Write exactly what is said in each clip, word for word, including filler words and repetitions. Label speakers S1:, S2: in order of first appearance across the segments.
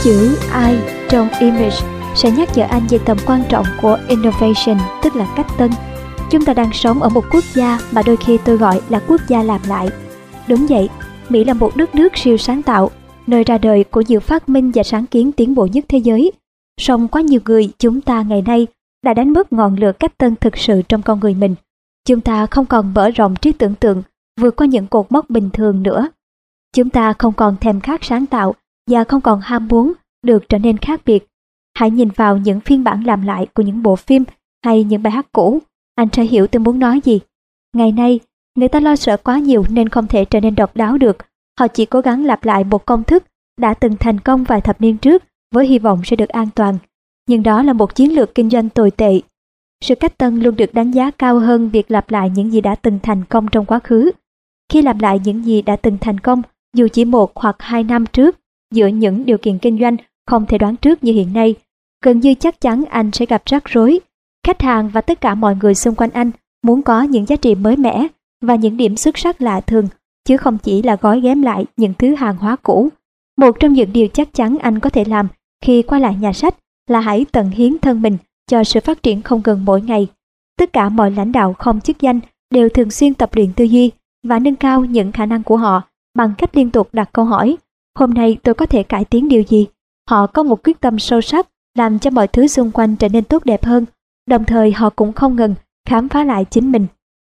S1: Chữ I trong image sẽ nhắc nhở anh về tầm quan trọng của innovation, tức là cách tân. Chúng ta đang sống ở một quốc gia mà đôi khi tôi gọi là quốc gia làm lại. Đúng vậy, Mỹ là một đất nước siêu sáng tạo, nơi ra đời của nhiều phát minh và sáng kiến tiến bộ nhất thế giới. Song quá nhiều người chúng ta ngày nay đã đánh mất ngọn lửa cách tân thực sự trong con người mình. Chúng ta không còn mở rộng trí tưởng tượng vượt qua những cột mốc bình thường nữa. Chúng ta không còn thèm khát sáng tạo và không còn ham muốn được trở nên khác biệt. Hãy nhìn vào những phiên bản làm lại của những bộ phim hay những bài hát cũ, anh sẽ hiểu tôi muốn nói gì. Ngày nay, người ta lo sợ quá nhiều nên không thể trở nên độc đáo được. Họ chỉ cố gắng lặp lại một công thức đã từng thành công vài thập niên trước với hy vọng sẽ được an toàn. Nhưng đó là một chiến lược kinh doanh tồi tệ. Sự cách tân luôn được đánh giá cao hơn việc lặp lại những gì đã từng thành công trong quá khứ. Khi lặp lại những gì đã từng thành công, dù chỉ một hoặc hai năm trước, giữa những điều kiện kinh doanh không thể đoán trước như hiện nay, gần như chắc chắn anh sẽ gặp rắc rối. Khách hàng và tất cả mọi người xung quanh anh muốn có những giá trị mới mẻ và những điểm xuất sắc lạ thường, chứ không chỉ là gói ghém lại những thứ hàng hóa cũ. Một trong những điều chắc chắn anh có thể làm khi quay lại nhà sách là hãy tận hiến thân mình cho sự phát triển không ngừng mỗi ngày. Tất cả mọi lãnh đạo không chức danh đều thường xuyên tập luyện tư duy và nâng cao những khả năng của họ bằng cách liên tục đặt câu hỏi: hôm nay tôi có thể cải tiến điều gì? Họ có một quyết tâm sâu sắc làm cho mọi thứ xung quanh trở nên tốt đẹp hơn, đồng thời họ cũng không ngừng khám phá lại chính mình.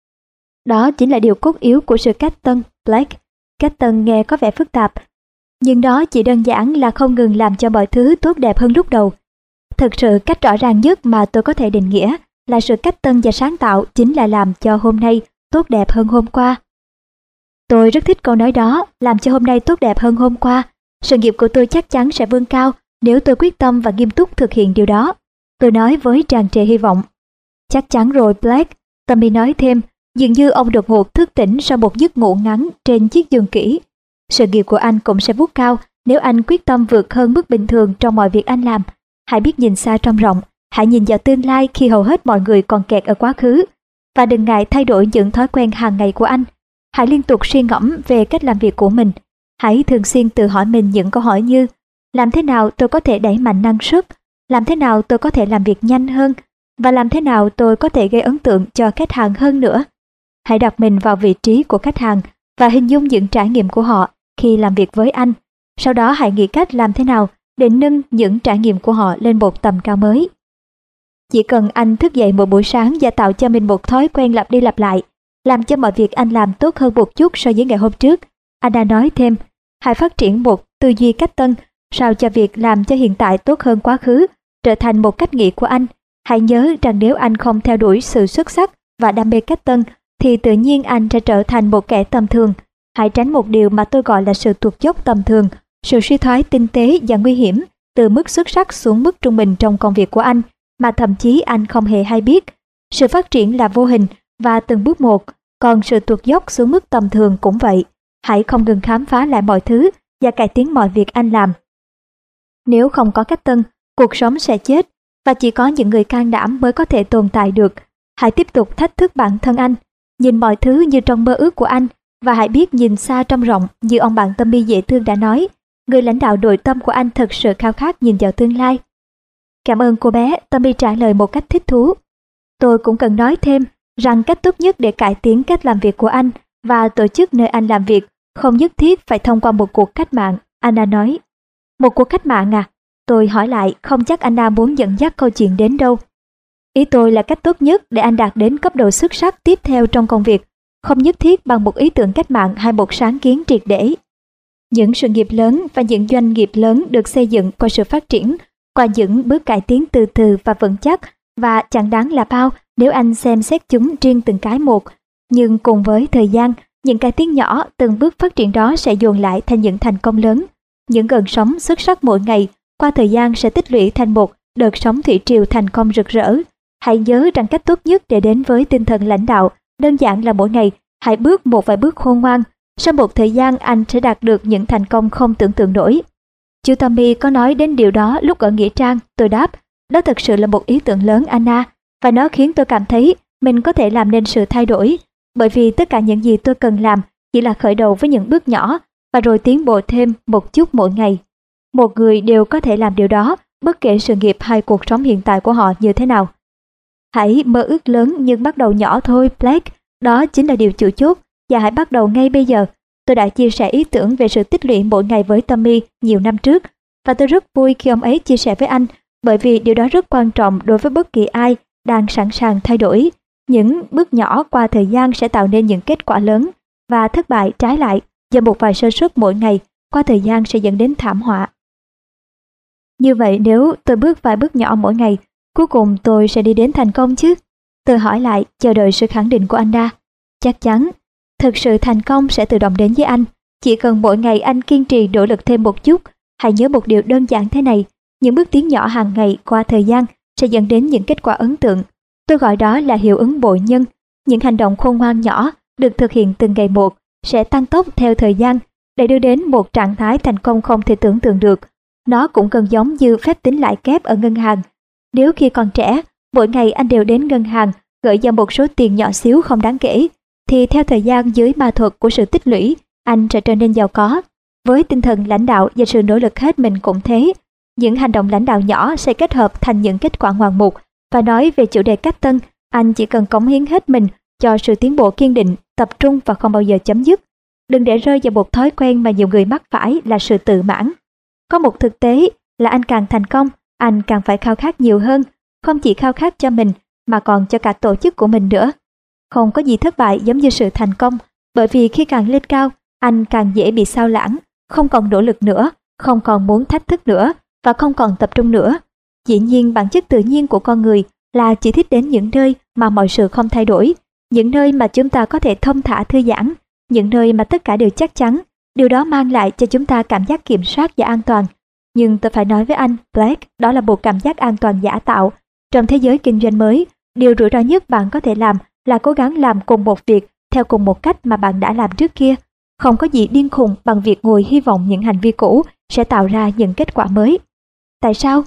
S1: Đó chính là điều cốt yếu của sự cách tân, Blake. Cách tân nghe có vẻ phức tạp, nhưng đó chỉ đơn giản là không ngừng làm cho mọi thứ tốt đẹp hơn lúc đầu. Thực sự cách rõ ràng nhất mà tôi có thể định nghĩa là sự cách tân và sáng tạo chính là làm cho hôm nay tốt đẹp hơn hôm qua. Tôi rất thích câu nói đó, làm cho hôm nay tốt đẹp hơn hôm qua. Sự nghiệp của tôi chắc chắn sẽ vươn cao nếu tôi quyết tâm và nghiêm túc thực hiện điều đó. Tôi nói với tràn trề hy vọng. Chắc chắn rồi Blake, Tommy nói thêm, dường như ông đột ngột thức tỉnh sau một giấc ngủ ngắn trên chiếc giường kỹ. Sự nghiệp của anh cũng sẽ vút cao nếu anh quyết tâm vượt hơn mức bình thường trong mọi việc anh làm. Hãy biết nhìn xa trông rộng, hãy nhìn vào tương lai khi hầu hết mọi người còn kẹt ở quá khứ. Và đừng ngại thay đổi những thói quen hàng ngày của anh. Hãy liên tục suy ngẫm về cách làm việc của mình. Hãy thường xuyên tự hỏi mình những câu hỏi như: làm thế nào tôi có thể đẩy mạnh năng suất? Làm thế nào tôi có thể làm việc nhanh hơn? Và làm thế nào tôi có thể gây ấn tượng cho khách hàng hơn nữa? Hãy đặt mình vào vị trí của khách hàng và hình dung những trải nghiệm của họ khi làm việc với anh. Sau đó hãy nghĩ cách làm thế nào để nâng những trải nghiệm của họ lên một tầm cao mới. Chỉ cần anh thức dậy một buổi sáng và tạo cho mình một thói quen lặp đi lặp lại, làm cho mọi việc anh làm tốt hơn một chút so với ngày hôm trước. Anna nói thêm, hãy phát triển một tư duy cách tân, sao cho việc làm cho hiện tại tốt hơn quá khứ trở thành một cách nghĩ của anh. Hãy nhớ rằng nếu anh không theo đuổi sự xuất sắc và đam mê cách tân, thì tự nhiên anh sẽ trở thành một kẻ tầm thường. Hãy tránh một điều mà tôi gọi là sự tuột dốc tầm thường, sự suy thoái tinh tế và nguy hiểm từ mức xuất sắc xuống mức trung bình trong công việc của anh, mà thậm chí anh không hề hay biết. Sự phát triển là vô hình và từng bước một, còn sự tuột dốc xuống mức tầm thường cũng vậy. Hãy không ngừng khám phá lại mọi thứ và cải tiến mọi việc anh làm. Nếu không có cách tân, cuộc sống sẽ chết và chỉ có những người can đảm mới có thể tồn tại được. Hãy tiếp tục thách thức bản thân anh, nhìn mọi thứ như trong mơ ước của anh và hãy biết nhìn xa trông rộng như ông bạn Tommy dễ thương đã nói. Người lãnh đạo nội tâm của anh thật sự khao khát nhìn vào tương lai. Cảm ơn cô bé, Tommy trả lời một cách thích thú. Tôi cũng cần nói thêm rằng cách tốt nhất để cải tiến cách làm việc của anh và tổ chức nơi anh làm việc không nhất thiết phải thông qua một cuộc cách mạng, Anna nói. Một cuộc cách mạng à? Tôi hỏi lại, không chắc Anna muốn dẫn dắt câu chuyện đến đâu. Ý tôi là cách tốt nhất để anh đạt đến cấp độ xuất sắc tiếp theo trong công việc, không nhất thiết bằng một ý tưởng cách mạng hay một sáng kiến triệt để. Những sự nghiệp lớn và những doanh nghiệp lớn được xây dựng qua sự phát triển, qua những bước cải tiến từ từ và vững chắc, và chẳng đáng là bao nếu anh xem xét chúng riêng từng cái một. Nhưng cùng với thời gian, những cải tiến nhỏ, từng bước phát triển đó sẽ dồn lại thành những thành công lớn. Những gần sóng xuất sắc mỗi ngày, qua thời gian sẽ tích lũy thành một đợt sóng thủy triều thành công rực rỡ. Hãy nhớ rằng cách tốt nhất để đến với tinh thần lãnh đạo đơn giản là mỗi ngày hãy bước một vài bước khôn ngoan. Sau một thời gian anh sẽ đạt được những thành công không tưởng tượng nổi. Chú Tommy có nói đến điều đó lúc ở Nghĩa Trang. Tôi đáp, đó thật sự là một ý tưởng lớn Anna, và nó khiến tôi cảm thấy mình có thể làm nên sự thay đổi, bởi vì tất cả những gì tôi cần làm chỉ là khởi đầu với những bước nhỏ và rồi tiến bộ thêm một chút mỗi ngày. một người đều có thể làm điều đó, bất kể sự nghiệp hay cuộc sống hiện tại của họ như thế nào. Hãy mơ ước lớn nhưng bắt đầu nhỏ thôi, Blake. Đó chính là điều chủ chốt, và hãy bắt đầu ngay bây giờ. Tôi đã chia sẻ ý tưởng về sự tích lũy mỗi ngày với Tommy nhiều năm trước, và tôi rất vui khi ông ấy chia sẻ với anh, bởi vì điều đó rất quan trọng đối với bất kỳ ai đang sẵn sàng thay đổi. Những bước nhỏ qua thời gian sẽ tạo nên những kết quả lớn, và thất bại trái lại do một vài sơ suất mỗi ngày qua thời gian sẽ dẫn đến thảm họa. Như vậy nếu tôi bước vài bước nhỏ mỗi ngày, cuối cùng tôi sẽ đi đến thành công chứ? Tôi hỏi lại, chờ đợi sự khẳng định của anh ra. Chắc chắn, thực sự thành công sẽ tự động đến với anh. Chỉ cần mỗi ngày anh kiên trì nỗ lực thêm một chút. Hãy nhớ một điều đơn giản thế này, những bước tiến nhỏ hàng ngày qua thời gian sẽ dẫn đến những kết quả ấn tượng. Tôi gọi đó là hiệu ứng bội nhân. Những hành động khôn ngoan nhỏ được thực hiện từng ngày một sẽ tăng tốc theo thời gian để đưa đến một trạng thái thành công không thể tưởng tượng được. Nó cũng gần giống như phép tính lãi kép ở ngân hàng. Nếu khi còn trẻ, mỗi ngày anh đều đến ngân hàng gửi vào một số tiền nhỏ xíu không đáng kể, thì theo thời gian dưới ma thuật của sự tích lũy, anh sẽ trở nên giàu có. Với tinh thần lãnh đạo và sự nỗ lực hết mình cũng thế. Những hành động lãnh đạo nhỏ sẽ kết hợp thành những kết quả ngoạn mục. Và nói về chủ đề cách tân, anh chỉ cần cống hiến hết mình cho sự tiến bộ kiên định, tập trung và không bao giờ chấm dứt. Đừng để rơi vào một thói quen mà nhiều người mắc phải là sự tự mãn. Có một thực tế là anh càng thành công, anh càng phải khao khát nhiều hơn, không chỉ khao khát cho mình mà còn cho cả tổ chức của mình nữa. Không có gì thất bại giống như sự thành công, bởi vì khi càng lên cao, anh càng dễ bị sao lãng, không còn nỗ lực nữa, không còn muốn thách thức nữa và không còn tập trung nữa. Dĩ nhiên bản chất tự nhiên của con người là chỉ thích đến những nơi mà mọi sự không thay đổi, những nơi mà chúng ta có thể thông thả thư giãn, những nơi mà tất cả đều chắc chắn. Điều đó mang lại cho chúng ta cảm giác kiểm soát và an toàn. Nhưng tôi phải nói với anh, Blake, đó là một cảm giác an toàn giả tạo. Trong thế giới kinh doanh mới, điều rủi ro nhất bạn có thể làm là cố gắng làm cùng một việc theo cùng một cách mà bạn đã làm trước kia. Không có gì điên khùng bằng việc ngồi hy vọng những hành vi cũ sẽ tạo ra những kết quả mới. Tại sao?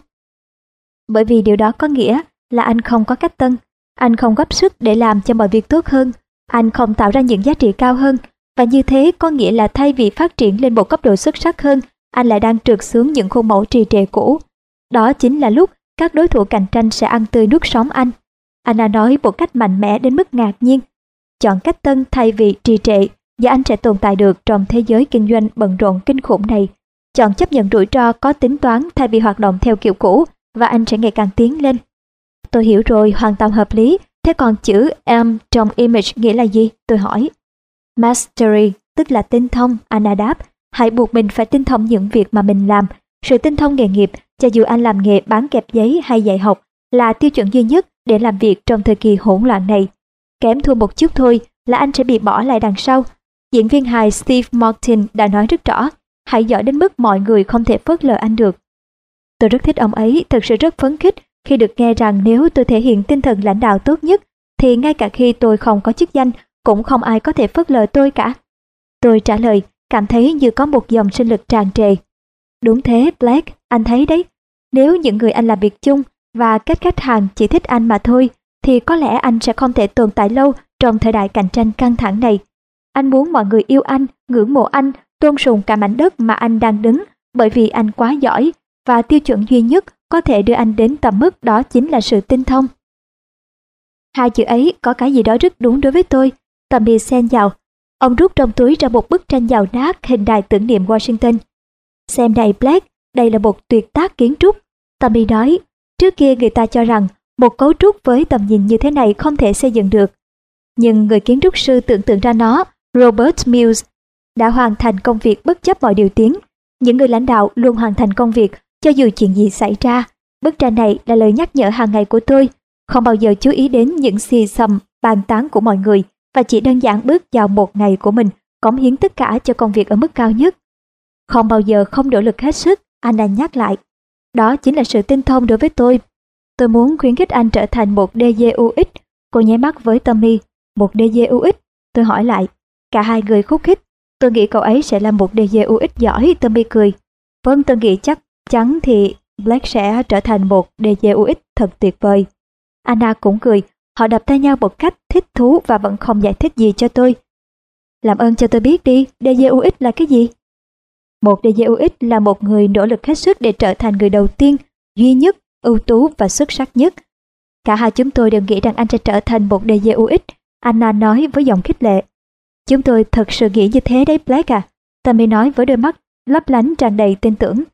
S1: Bởi vì điều đó có nghĩa là anh không có cách tân. Anh không góp sức để làm cho mọi việc tốt hơn. Anh không tạo ra những giá trị cao hơn. Và như thế có nghĩa là thay vì phát triển lên một cấp độ xuất sắc hơn, anh lại đang trượt xuống những khuôn mẫu trì trệ cũ. Đó chính là lúc các đối thủ cạnh tranh sẽ ăn tươi nuốt sống anh. Anh đã nói một cách mạnh mẽ đến mức ngạc nhiên. Chọn cách tân thay vì trì trệ và anh sẽ tồn tại được trong thế giới kinh doanh bận rộn kinh khủng này. Chọn chấp nhận rủi ro có tính toán thay vì hoạt động theo kiểu cũ và anh sẽ ngày càng tiến lên. Tôi hiểu rồi, hoàn toàn hợp lý. Thế còn chữ M trong image nghĩa là gì? Tôi hỏi. Mastery, tức là tinh thông, Anna đáp. Hãy buộc mình phải tinh thông những việc mà mình làm. Sự tinh thông nghề nghiệp, cho dù anh làm nghề bán kẹp giấy hay dạy học, là tiêu chuẩn duy nhất để làm việc trong thời kỳ hỗn loạn này. Kém thua một chút thôi là anh sẽ bị bỏ lại đằng sau. Diễn viên hài Steve Martin đã nói rất rõ, hãy giỏi đến mức mọi người không thể phớt lờ anh được. Tôi rất thích ông ấy, thật sự rất phấn khích khi được nghe rằng nếu tôi thể hiện tinh thần lãnh đạo tốt nhất, thì ngay cả khi tôi không có chức danh, cũng không ai có thể phớt lờ tôi cả. Tôi trả lời, cảm thấy như có một dòng sinh lực tràn trề. Đúng thế, Blake, anh thấy đấy. Nếu những người anh làm việc chung và các khách hàng chỉ thích anh mà thôi, thì có lẽ anh sẽ không thể tồn tại lâu trong thời đại cạnh tranh căng thẳng này. Anh muốn mọi người yêu anh, ngưỡng mộ anh, tôn sùng cả mảnh đất mà anh đang đứng, bởi vì anh quá giỏi, và tiêu chuẩn duy nhất có thể đưa anh đến tầm mức đó chính là sự tinh thông. Hai chữ ấy có cái gì đó rất đúng đối với tôi. Tommy xen vào. Ông rút trong túi ra một bức tranh giàu nát hình đài tưởng niệm Washington. Xem này Blake, đây là một tuyệt tác kiến trúc. Tommy nói, trước kia người ta cho rằng một cấu trúc với tầm nhìn như thế này không thể xây dựng được. Nhưng người kiến trúc sư tưởng tượng ra nó, Robert Mills, đã hoàn thành công việc bất chấp mọi điều tiếng. Những người lãnh đạo luôn hoàn thành công việc cho dù chuyện gì xảy ra. Bức tranh này là lời nhắc nhở hàng ngày của tôi, không bao giờ chú ý đến những xì xầm, bàn tán của mọi người và chỉ đơn giản bước vào một ngày của mình, cống hiến tất cả cho công việc ở mức cao nhất. Không bao giờ không nỗ lực hết sức, Anna nhắc lại. Đó chính là sự tinh thông đối với tôi. Tôi muốn khuyến khích anh trở thành một đê giê u ích. Cô nháy mắt với Tommy. Một đê giê u ích? Tôi hỏi lại. Cả hai người khúc khích. Tôi nghĩ cậu ấy sẽ là một đê giê u ích giỏi, Tommy cười. Vâng, tôi nghĩ chắc chắn thì Blake sẽ trở thành một đê giê u ích thật tuyệt vời. Anna cũng cười. Họ đập tay nhau một cách thích thú và vẫn không giải thích gì cho tôi. Làm ơn cho tôi biết đi, đê giê u ích là cái gì? Một đê gi u ích là một người nỗ lực hết sức để trở thành người đầu tiên, duy nhất, ưu tú và xuất sắc nhất. Cả hai chúng tôi đều nghĩ rằng anh sẽ trở thành một đê gi u ích, Anna nói với giọng khích lệ. Chúng tôi thật sự nghĩ như thế đấy Blake à, Tommy nói với đôi mắt lấp lánh tràn đầy tin tưởng.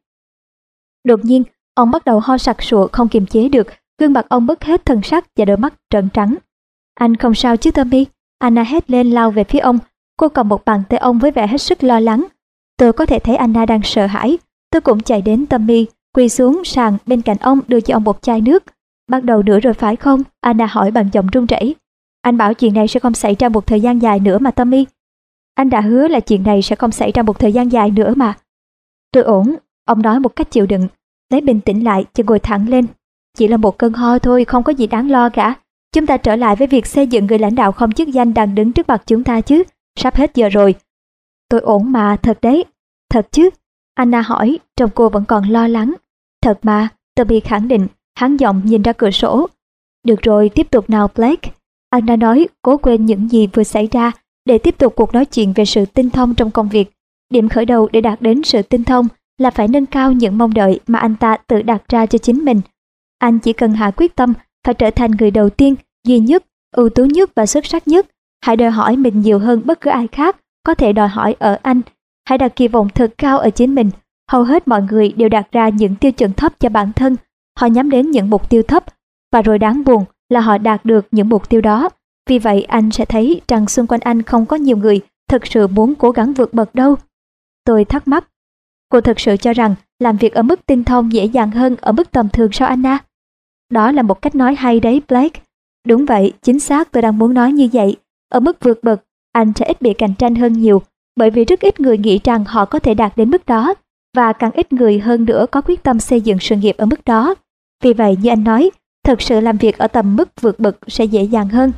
S1: Đột nhiên, ông bắt đầu ho sặc sụa không kiềm chế được, gương mặt ông mất hết thần sắc và đôi mắt trợn trắng. Anh không sao chứ Tommy? Anna hét lên lao về phía ông, cô cầm một bàn tay ông với vẻ hết sức lo lắng. Tôi có thể thấy Anna đang sợ hãi, tôi cũng chạy đến Tommy, quỳ xuống sàn bên cạnh ông đưa cho ông một chai nước. Bắt đầu nữa rồi phải không? Anna hỏi bằng giọng run rẩy. Anh bảo chuyện này sẽ không xảy ra một thời gian dài nữa mà Tommy. Anh đã hứa là chuyện này sẽ không xảy ra một thời gian dài nữa mà. Tôi ổn, ông nói một cách chịu đựng, lấy bình tĩnh lại cho ngồi thẳng lên. Chỉ là một cơn ho thôi, không có gì đáng lo cả. Chúng ta trở lại với việc xây dựng người lãnh đạo không chức danh đang đứng trước mặt chúng ta chứ. Sắp hết giờ rồi. Tôi ổn mà, thật đấy. Thật chứ? Anna hỏi, trông cô vẫn còn lo lắng. Thật mà, Toby khẳng định, hắn giọng nhìn ra cửa sổ. Được rồi, tiếp tục nào Blake. Anna nói, cố quên những gì vừa xảy ra để tiếp tục cuộc nói chuyện về sự tinh thông trong công việc. Điểm khởi đầu để đạt đến sự tinh thông là phải nâng cao những mong đợi mà anh ta tự đặt ra cho chính mình. Anh chỉ cần hạ quyết tâm phải trở thành người đầu tiên, duy nhất, ưu tú nhất và xuất sắc nhất. Hãy đòi hỏi mình nhiều hơn bất cứ ai khác có thể đòi hỏi ở anh. Hãy đặt kỳ vọng thật cao ở chính mình. Hầu hết mọi người đều đặt ra những tiêu chuẩn thấp cho bản thân. Họ nhắm đến những mục tiêu thấp, và rồi đáng buồn là họ đạt được những mục tiêu đó. Vì vậy anh sẽ thấy rằng xung quanh anh không có nhiều người thực sự muốn cố gắng vượt bậc đâu. Tôi thắc mắc. Cô thực sự cho rằng làm việc ở mức tinh thông dễ dàng hơn ở mức tầm thường sao Anna? Đó là một cách nói hay đấy Blake. Đúng vậy, chính xác tôi đang muốn nói như vậy. Ở mức vượt bậc, anh sẽ ít bị cạnh tranh hơn nhiều, bởi vì rất ít người nghĩ rằng họ có thể đạt đến mức đó, và càng ít người hơn nữa có quyết tâm xây dựng sự nghiệp ở mức đó. Vì vậy như anh nói, thực sự làm việc ở tầm mức vượt bậc sẽ dễ dàng hơn.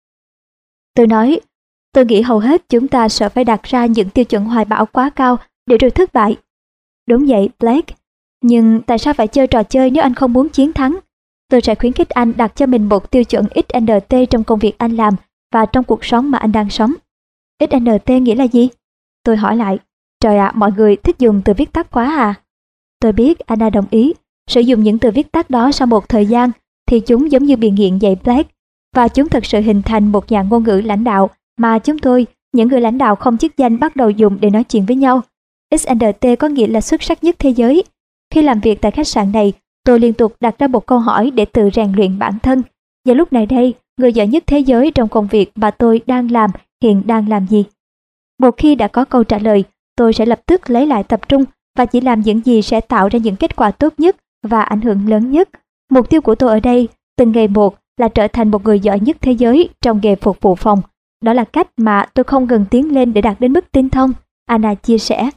S1: Tôi nói, tôi nghĩ hầu hết chúng ta sợ phải đặt ra những tiêu chuẩn hoài bão quá cao để rồi thất bại. Đúng vậy, Blake. Nhưng tại sao phải chơi trò chơi nếu anh không muốn chiến thắng? Tôi sẽ khuyến khích anh đặt cho mình một tiêu chuẩn ích en tê trong công việc anh làm và trong cuộc sống mà anh đang sống. ích en tê nghĩa là gì? Tôi hỏi lại. Trời ạ, mọi người thích dùng từ viết tắt quá à? Tôi biết, Anna đồng ý. Sử dụng những từ viết tắt đó sau một thời gian thì chúng giống như bị nghiện vậy Blake. Và chúng thực sự hình thành một dạng ngôn ngữ lãnh đạo mà chúng tôi, những người lãnh đạo không chức danh bắt đầu dùng để nói chuyện với nhau. ích en tê có nghĩa là xuất sắc nhất thế giới. Khi làm việc tại khách sạn này, tôi liên tục đặt ra một câu hỏi để tự rèn luyện bản thân. Và lúc này đây, người giỏi nhất thế giới trong công việc mà tôi đang làm hiện đang làm gì? Một khi đã có câu trả lời, tôi sẽ lập tức lấy lại tập trung và chỉ làm những gì sẽ tạo ra những kết quả tốt nhất và ảnh hưởng lớn nhất. Mục tiêu của tôi ở đây, từng ngày một, là trở thành một người giỏi nhất thế giới trong nghề phục vụ phòng. Đó là cách mà tôi không ngừng tiến lên để đạt đến mức tinh thông, Anna chia sẻ.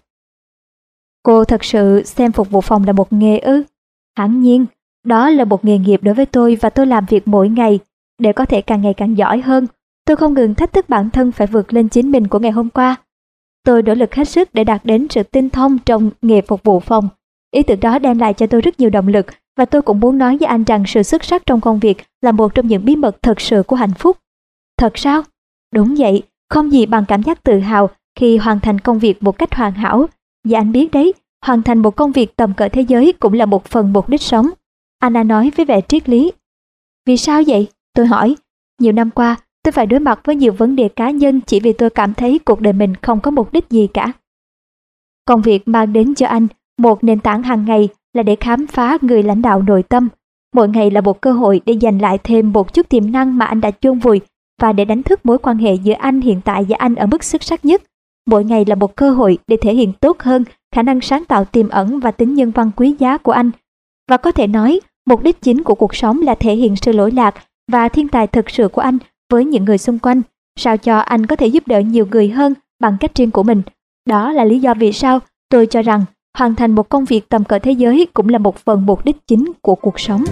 S1: Cô thật sự xem phục vụ phòng là một nghề ư? Hẳn nhiên, đó là một nghề nghiệp đối với tôi và tôi làm việc mỗi ngày để có thể càng ngày càng giỏi hơn. Tôi không ngừng thách thức bản thân phải vượt lên chính mình của ngày hôm qua. Tôi nỗ lực hết sức để đạt đến sự tinh thông trong nghề phục vụ phòng. Ý tưởng đó đem lại cho tôi rất nhiều động lực và tôi cũng muốn nói với anh rằng sự xuất sắc trong công việc là một trong những bí mật thật sự của hạnh phúc. Thật sao? Đúng vậy, không gì bằng cảm giác tự hào khi hoàn thành công việc một cách hoàn hảo. Và anh biết đấy, hoàn thành một công việc tầm cỡ thế giới cũng là một phần mục đích sống. Anna nói với vẻ triết lý. Vì sao vậy? Tôi hỏi. Nhiều năm qua, tôi phải đối mặt với nhiều vấn đề cá nhân chỉ vì tôi cảm thấy cuộc đời mình không có mục đích gì cả. Công việc mang đến cho anh một nền tảng hàng ngày là để khám phá người lãnh đạo nội tâm. Mỗi ngày là một cơ hội để giành lại thêm một chút tiềm năng mà anh đã chôn vùi và để đánh thức mối quan hệ giữa anh hiện tại và anh ở mức xuất sắc nhất. Mỗi ngày là một cơ hội để thể hiện tốt hơn khả năng sáng tạo tiềm ẩn và tính nhân văn quý giá của anh. Và có thể nói, mục đích chính của cuộc sống là thể hiện sự lỗi lạc và thiên tài thực sự của anh với những người xung quanh, sao cho anh có thể giúp đỡ nhiều người hơn bằng cách riêng của mình. Đó là lý do vì sao tôi cho rằng hoàn thành một công việc tầm cỡ thế giới cũng là một phần mục đích chính của cuộc sống.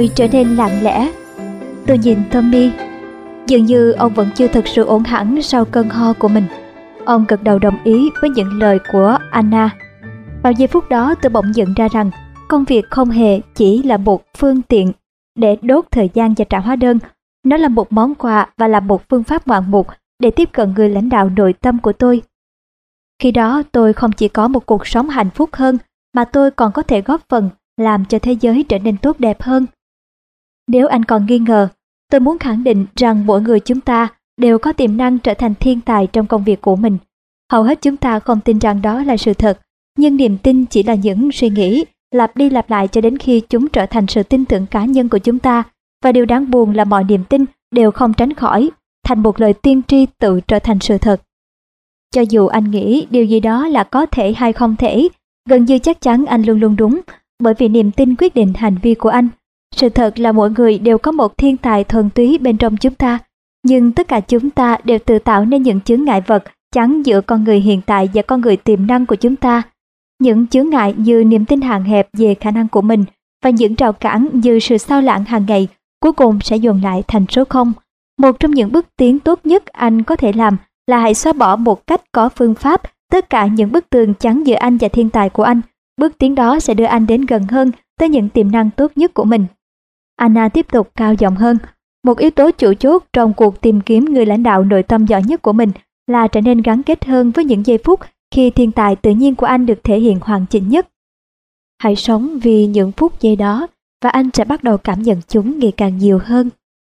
S1: tôi trở nên lặng lẽ. Tôi nhìn Tommy. Dường như ông vẫn chưa thực sự ổn hẳn sau cơn ho của mình. Ông gật đầu đồng ý với những lời của Anna. Vào giây phút đó tôi bỗng nhận ra rằng công việc không hề chỉ là một phương tiện để đốt thời gian và trả hóa đơn. Nó là một món quà và là một phương pháp ngoạn mục để tiếp cận người lãnh đạo nội tâm của tôi. Khi đó tôi không chỉ có một cuộc sống hạnh phúc hơn, mà tôi còn có thể góp phần làm cho thế giới trở nên tốt đẹp hơn. Nếu anh còn nghi ngờ, tôi muốn khẳng định rằng mỗi người chúng ta đều có tiềm năng trở thành thiên tài trong công việc của mình. Hầu hết chúng ta không tin rằng đó là sự thật, nhưng niềm tin chỉ là những suy nghĩ lặp đi lặp lại cho đến khi chúng trở thành sự tin tưởng cá nhân của chúng ta. Và điều đáng buồn là mọi niềm tin đều không tránh khỏi thành một lời tiên tri tự trở thành sự thật. Cho dù anh nghĩ điều gì đó là có thể hay không thể, gần như chắc chắn anh luôn luôn đúng, bởi vì niềm tin quyết định hành vi của anh. Sự thật là mỗi người đều có một thiên tài thuần túy bên trong chúng ta, nhưng tất cả chúng ta đều tự tạo nên những chướng ngại vật chắn giữa con người hiện tại và con người tiềm năng của chúng ta. Những chướng ngại như niềm tin hạn hẹp về khả năng của mình và những rào cản như sự sao lãng hàng ngày cuối cùng sẽ dồn lại thành số không. Một trong những bước tiến tốt nhất anh có thể làm là hãy xóa bỏ một cách có phương pháp tất cả những bức tường chắn giữa anh và thiên tài của anh. Bước tiến đó sẽ đưa anh đến gần hơn tới những tiềm năng tốt nhất của mình. Anna tiếp tục cao giọng hơn. Một yếu tố chủ chốt trong cuộc tìm kiếm người lãnh đạo nội tâm giỏi nhất của mình là trở nên gắn kết hơn với những giây phút khi thiên tài tự nhiên của anh được thể hiện hoàn chỉnh nhất. Hãy sống vì những phút giây đó và anh sẽ bắt đầu cảm nhận chúng ngày càng nhiều hơn.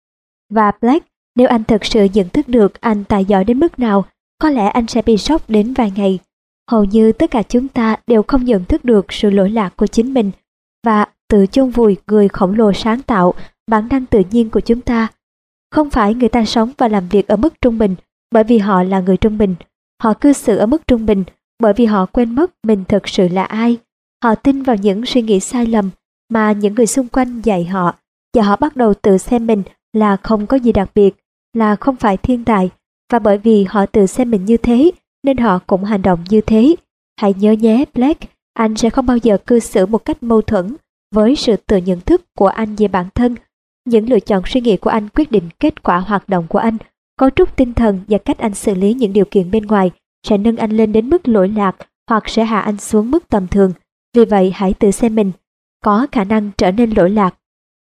S1: Và Black, nếu anh thực sự nhận thức được anh tài giỏi đến mức nào, có lẽ anh sẽ bị sốc đến vài ngày. Hầu như tất cả chúng ta đều không nhận thức được sự lỗi lạc của chính mình và tự chôn vùi người khổng lồ sáng tạo, bản năng tự nhiên của chúng ta. Không phải người ta sống và làm việc ở mức trung bình bởi vì họ là người trung bình. Họ cư xử ở mức trung bình bởi vì họ quên mất mình thực sự là ai. Họ tin vào những suy nghĩ sai lầm mà những người xung quanh dạy họ, và họ bắt đầu tự xem mình là không có gì đặc biệt, là không phải thiên tài, và bởi vì họ tự xem mình như thế nên họ cũng hành động như thế. Hãy nhớ nhé Black, anh sẽ không bao giờ cư xử một cách mâu thuẫn với sự tự nhận thức của anh về bản thân. Những lựa chọn suy nghĩ của anh quyết định kết quả hoạt động của anh. Cấu trúc tinh thần và cách anh xử lý những điều kiện bên ngoài sẽ nâng anh lên đến mức lỗi lạc hoặc sẽ hạ anh xuống mức tầm thường. Vì vậy hãy tự xem mình có khả năng trở nên lỗi lạc.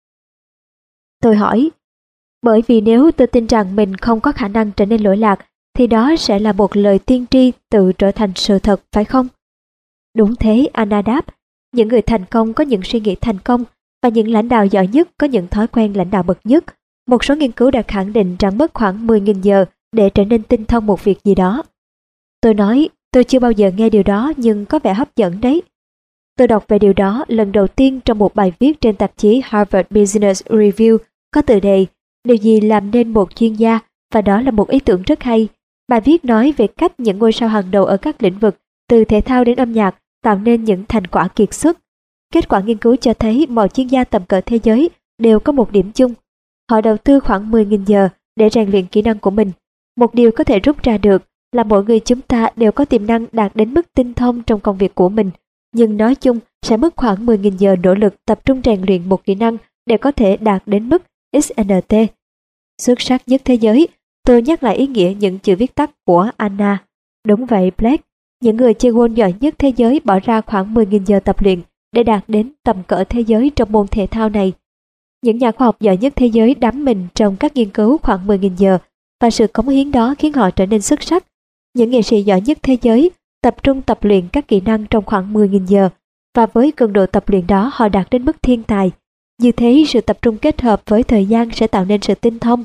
S1: Tôi hỏi, bởi vì nếu tôi tin rằng mình không có khả năng trở nên lỗi lạc, thì đó sẽ là một lời tiên tri tự trở thành sự thật, phải không? Đúng thế, Anna đáp. Những người thành công có những suy nghĩ thành công, và những lãnh đạo giỏi nhất có những thói quen lãnh đạo bậc nhất. Một số nghiên cứu đã khẳng định rằng mất khoảng mười nghìn giờ để trở nên tinh thông một việc gì đó. Tôi nói, tôi chưa bao giờ nghe điều đó nhưng có vẻ hấp dẫn đấy. Tôi đọc về điều đó lần đầu tiên trong một bài viết trên tạp chí Harvard Business Review có tựa đề Điều gì làm nên một chuyên gia, và đó là một ý tưởng rất hay. Bài viết nói về cách những ngôi sao hàng đầu ở các lĩnh vực, từ thể thao đến âm nhạc, tạo nên những thành quả kiệt xuất. Kết quả nghiên cứu cho thấy mọi chuyên gia tầm cỡ thế giới đều có một điểm chung. Họ đầu tư khoảng mười nghìn giờ để rèn luyện kỹ năng của mình. Một điều có thể rút ra được là mỗi người chúng ta đều có tiềm năng đạt đến mức tinh thông trong công việc của mình, nhưng nói chung sẽ mất khoảng mười nghìn giờ nỗ lực tập trung rèn luyện một kỹ năng để có thể đạt đến mức ích en tê. Xuất sắc nhất thế giới. Tôi nhắc lại ý nghĩa những chữ viết tắt của Anna. Đúng vậy Black, những người chơi golf giỏi nhất thế giới bỏ ra khoảng mười nghìn giờ tập luyện để đạt đến tầm cỡ thế giới trong môn thể thao này. Những nhà khoa học giỏi nhất thế giới đắm mình trong các nghiên cứu khoảng mười nghìn giờ, và sự cống hiến đó khiến họ trở nên xuất sắc. Những nghệ sĩ giỏi nhất thế giới tập trung tập luyện các kỹ năng trong khoảng mười nghìn giờ, và với cường độ tập luyện đó họ đạt đến mức thiên tài. Như thế, sự tập trung kết hợp với thời gian sẽ tạo nên sự tinh thông.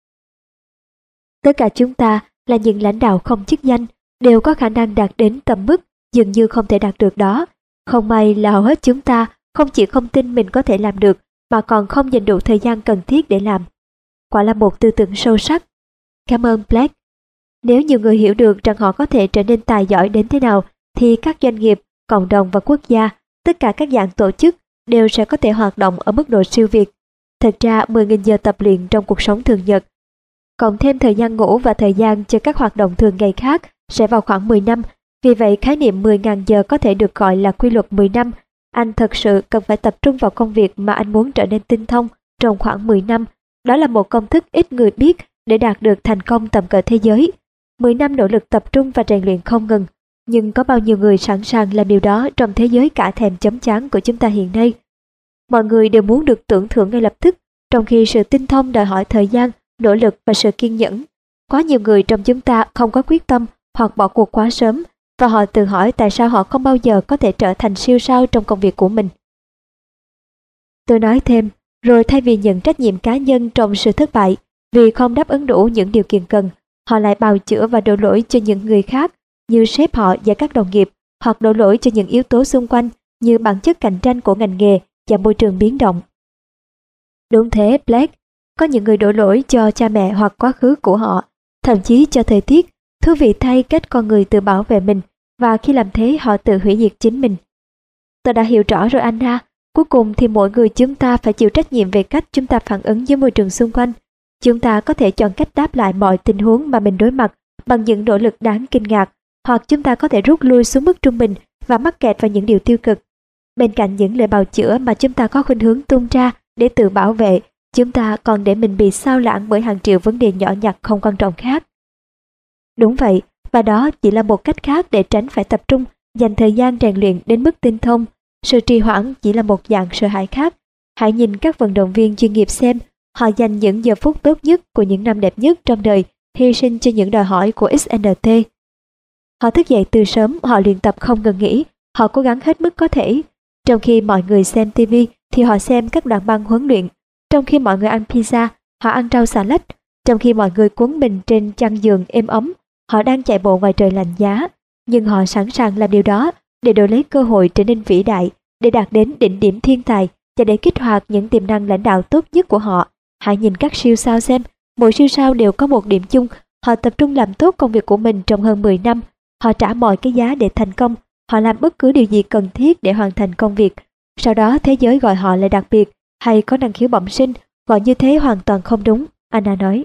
S1: Tất cả chúng ta là những lãnh đạo không chức danh, đều có khả năng đạt đến tầm mức dường như không thể đạt được đó. Không may là hầu hết chúng ta không chỉ không tin mình có thể làm được, mà còn không dành đủ thời gian cần thiết để làm. Quả là một tư tưởng sâu sắc. Cảm ơn Black. Nếu nhiều người hiểu được rằng họ có thể trở nên tài giỏi đến thế nào, thì các doanh nghiệp, cộng đồng và quốc gia, tất cả các dạng tổ chức đều sẽ có thể hoạt động ở mức độ siêu việt. Thật ra mười nghìn giờ tập luyện trong cuộc sống thường nhật, cộng thêm thời gian ngủ và thời gian cho các hoạt động thường ngày khác sẽ vào khoảng mười năm. Vì vậy khái niệm mười nghìn giờ có thể được gọi là quy luật mười năm. anh thật sự cần phải tập trung vào công việc mà anh muốn trở nên tinh thông trong khoảng mười năm. Đó là một công thức ít người biết để đạt được thành công tầm cỡ thế giới. mười năm nỗ lực tập trung và rèn luyện không ngừng. Nhưng có bao nhiêu người sẵn sàng làm điều đó trong thế giới cả thèm chóng chán của chúng ta hiện nay? Mọi người đều muốn được tưởng thưởng ngay lập tức, trong khi sự tinh thông đòi hỏi thời gian, nỗ lực và sự kiên nhẫn. Quá nhiều người trong chúng ta không có quyết tâm hoặc bỏ cuộc quá sớm, và họ tự hỏi tại sao họ không bao giờ có thể trở thành siêu sao trong công việc của mình. Tôi nói thêm, rồi thay vì nhận trách nhiệm cá nhân trong sự thất bại, vì không đáp ứng đủ những điều kiện cần, họ lại bào chữa và đổ lỗi cho những người khác, như sếp họ và các đồng nghiệp, hoặc đổ lỗi cho những yếu tố xung quanh như bản chất cạnh tranh của ngành nghề và môi trường biến động. Đúng thế, Blake, có những người đổ lỗi cho cha mẹ hoặc quá khứ của họ, thậm chí cho thời tiết. Thú vị thay cách con người tự bảo vệ mình, và khi làm thế họ tự hủy diệt chính mình. Tôi đã hiểu rõ rồi Anna, cuối cùng thì mỗi người chúng ta phải chịu trách nhiệm về cách chúng ta phản ứng với môi trường xung quanh. Chúng ta có thể chọn cách đáp lại mọi tình huống mà mình đối mặt bằng những nỗ lực đáng kinh ngạc, hoặc chúng ta có thể rút lui xuống mức trung bình và mắc kẹt vào những điều tiêu cực. Bên cạnh những lời bào chữa mà chúng ta có khuynh hướng tung ra để tự bảo vệ, chúng ta còn để mình bị sao lãng bởi hàng triệu vấn đề nhỏ nhặt không quan trọng khác. Đúng vậy, và đó chỉ là một cách khác để tránh phải tập trung, dành thời gian rèn luyện đến mức tinh thông. Sự trì hoãn chỉ là một dạng sợ hãi khác. Hãy nhìn các vận động viên chuyên nghiệp xem, họ dành những giờ phút tốt nhất của những năm đẹp nhất trong đời, hy sinh cho những đòi hỏi của ích en tê. Họ thức dậy từ sớm, họ luyện tập không ngừng nghỉ, họ cố gắng hết mức có thể. Trong khi mọi người xem ti vi thì họ xem các đoạn băng huấn luyện. Trong khi mọi người ăn pizza, họ ăn rau xà lách. Trong khi mọi người quấn mình trên chăn giường êm ấm, họ đang chạy bộ ngoài trời lạnh giá. Nhưng họ sẵn sàng làm điều đó để đổi lấy cơ hội trở nên vĩ đại, để đạt đến đỉnh điểm thiên tài và để kích hoạt những tiềm năng lãnh đạo tốt nhất của họ. Hãy nhìn các siêu sao xem, mỗi siêu sao đều có một điểm chung, họ tập trung làm tốt công việc của mình trong hơn mười năm. Họ trả mọi cái giá để thành công, họ làm bất cứ điều gì cần thiết để hoàn thành công việc. Sau đó thế giới gọi họ là đặc biệt hay có năng khiếu bẩm sinh, gọi như thế hoàn toàn không đúng, Anna nói.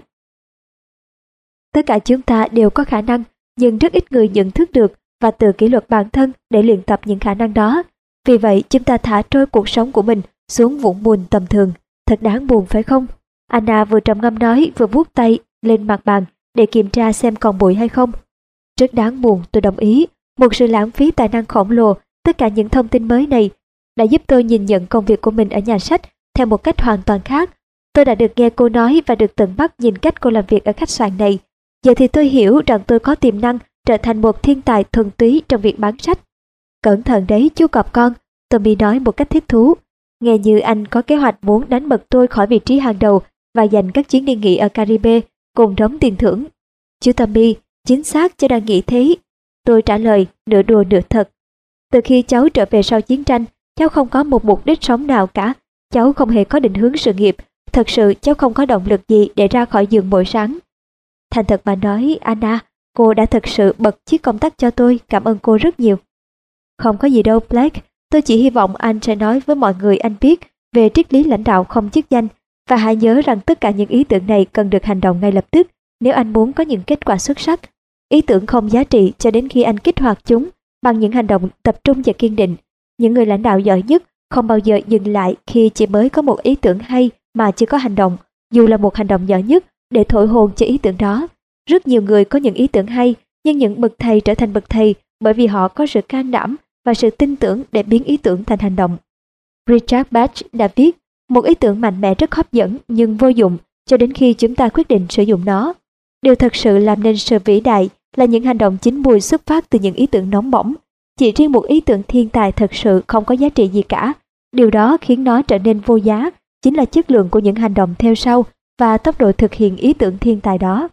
S1: Tất cả chúng ta đều có khả năng, nhưng rất ít người nhận thức được và tự kỷ luật bản thân để luyện tập những khả năng đó. Vì vậy chúng ta thả trôi cuộc sống của mình xuống vũng bùn tầm thường. Thật đáng buồn phải không? Anna vừa trầm ngâm nói vừa vuốt tay lên mặt bàn để kiểm tra xem còn bụi hay không. Rất đáng buồn, tôi đồng ý. Một sự lãng phí tài năng khổng lồ. Tất cả những thông tin mới này đã giúp tôi nhìn nhận công việc của mình ở nhà sách theo một cách hoàn toàn khác. Tôi đã được nghe cô nói và được tận mắt nhìn cách cô làm việc ở khách sạn này. Giờ thì tôi hiểu rằng tôi có tiềm năng trở thành một thiên tài thuần túy trong việc bán sách. Cẩn thận đấy chú cọp con, Tommy nói một cách thích thú. Nghe như anh có kế hoạch muốn đánh bật tôi khỏi vị trí hàng đầu và dành các chuyến đi nghỉ ở Caribe cùng đóng tiền thưởng. Chú Tommy, chính xác cháu đang nghĩ thế. Tôi trả lời, nửa đùa nửa thật. Từ khi cháu trở về sau chiến tranh, cháu không có một mục đích sống nào cả. Cháu không hề có định hướng sự nghiệp. Thật sự cháu không có động lực gì để ra khỏi giường mỗi sáng. Thành thật mà nói, Anna, cô đã thật sự bật chiếc công tắc cho tôi, cảm ơn cô rất nhiều. Không có gì đâu Blake, tôi chỉ hy vọng anh sẽ nói với mọi người anh biết về triết lý lãnh đạo không chức danh, và hãy nhớ rằng tất cả những ý tưởng này cần được hành động ngay lập tức nếu anh muốn có những kết quả xuất sắc. Ý tưởng không giá trị cho đến khi anh kích hoạt chúng bằng những hành động tập trung và kiên định. Những người lãnh đạo giỏi nhất không bao giờ dừng lại khi chỉ mới có một ý tưởng hay mà chưa có hành động, dù là một hành động nhỏ nhất để thổi hồn cho ý tưởng đó. Rất nhiều người có những ý tưởng hay, nhưng những bậc thầy trở thành bậc thầy bởi vì họ có sự can đảm và sự tin tưởng để biến ý tưởng thành hành động. Richard Bach đã viết, một ý tưởng mạnh mẽ rất hấp dẫn nhưng vô dụng cho đến khi chúng ta quyết định sử dụng nó. Điều thật sự làm nên sự vĩ đại là những hành động chín mùi xuất phát từ những ý tưởng nóng bỏng. Chỉ riêng một ý tưởng thiên tài thật sự không có giá trị gì cả. Điều đó khiến nó trở nên vô giá, chính là chất lượng của những hành động theo sau và tốc độ thực hiện ý tưởng thiên tài đó.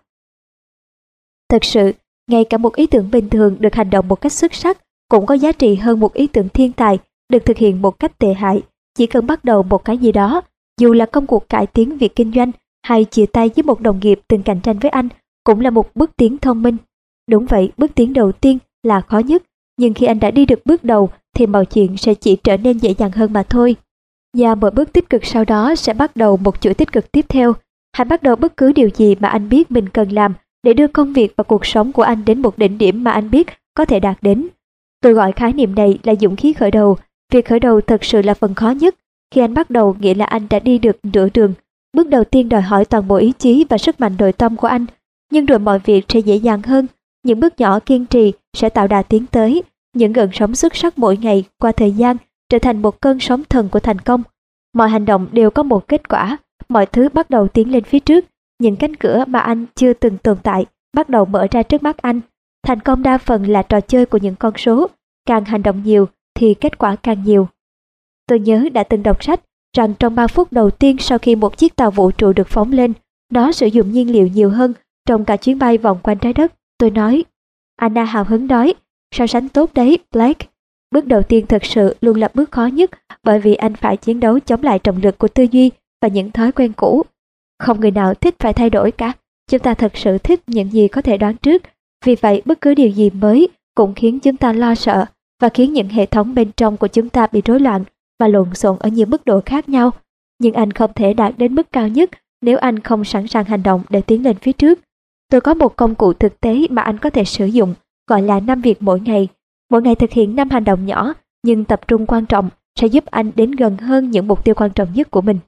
S1: Thật sự, ngay cả một ý tưởng bình thường được hành động một cách xuất sắc cũng có giá trị hơn một ý tưởng thiên tài được thực hiện một cách tệ hại. Chỉ cần bắt đầu một cái gì đó, dù là công cuộc cải tiến việc kinh doanh hay chia tay với một đồng nghiệp từng cạnh tranh với anh, cũng là một bước tiến thông minh. Đúng vậy, bước tiến đầu tiên là khó nhất, nhưng khi anh đã đi được bước đầu thì mọi chuyện sẽ chỉ trở nên dễ dàng hơn mà thôi. Và mỗi bước tích cực sau đó sẽ bắt đầu một chuỗi tích cực tiếp theo. Hãy bắt đầu bất cứ điều gì mà anh biết mình cần làm để đưa công việc và cuộc sống của anh đến một đỉnh điểm mà anh biết có thể đạt đến. Tôi gọi khái niệm này là dũng khí khởi đầu, Việc khởi đầu thật sự là phần khó nhất. Khi anh bắt đầu nghĩa là anh đã đi được nửa đường. Bước đầu tiên đòi hỏi toàn bộ ý chí và sức mạnh nội tâm của anh. Nhưng rồi mọi việc sẽ dễ dàng hơn. Những bước nhỏ kiên trì sẽ tạo đà tiến tới. Những gợn sóng xuất sắc mỗi ngày qua thời gian trở thành một cơn sóng thần của thành công. Mọi hành động đều có một kết quả. Mọi thứ bắt đầu tiến lên phía trước. Những cánh cửa mà anh chưa từng tồn tại bắt đầu mở ra trước mắt anh. Thành công đa phần là trò chơi của những con số. Càng hành động nhiều thì kết quả càng nhiều. Tôi nhớ đã từng đọc sách rằng trong ba phút đầu tiên sau khi một chiếc tàu vũ trụ được phóng lên, nó sử dụng nhiên liệu nhiều hơn trong cả chuyến bay vòng quanh trái đất. Tôi nói, Anna hào hứng nói, so sánh tốt đấy, Blake. Bước đầu tiên thật sự luôn là bước khó nhất bởi vì anh phải chiến đấu chống lại trọng lực của tư duy và những thói quen cũ. Không người nào thích phải thay đổi cả. Chúng ta thật sự thích những gì có thể đoán trước. Vì vậy bất cứ điều gì mới cũng khiến chúng ta lo sợ và khiến những hệ thống bên trong của chúng ta bị rối loạn và lộn xộn ở nhiều mức độ khác nhau. Nhưng anh không thể đạt đến mức cao nhất nếu anh không sẵn sàng hành động để tiến lên phía trước. Tôi có một công cụ thực tế mà anh có thể sử dụng, gọi là năm việc mỗi ngày. Mỗi ngày thực hiện năm hành động nhỏ nhưng tập trung quan trọng sẽ giúp anh đến gần hơn những mục tiêu quan trọng nhất của mình.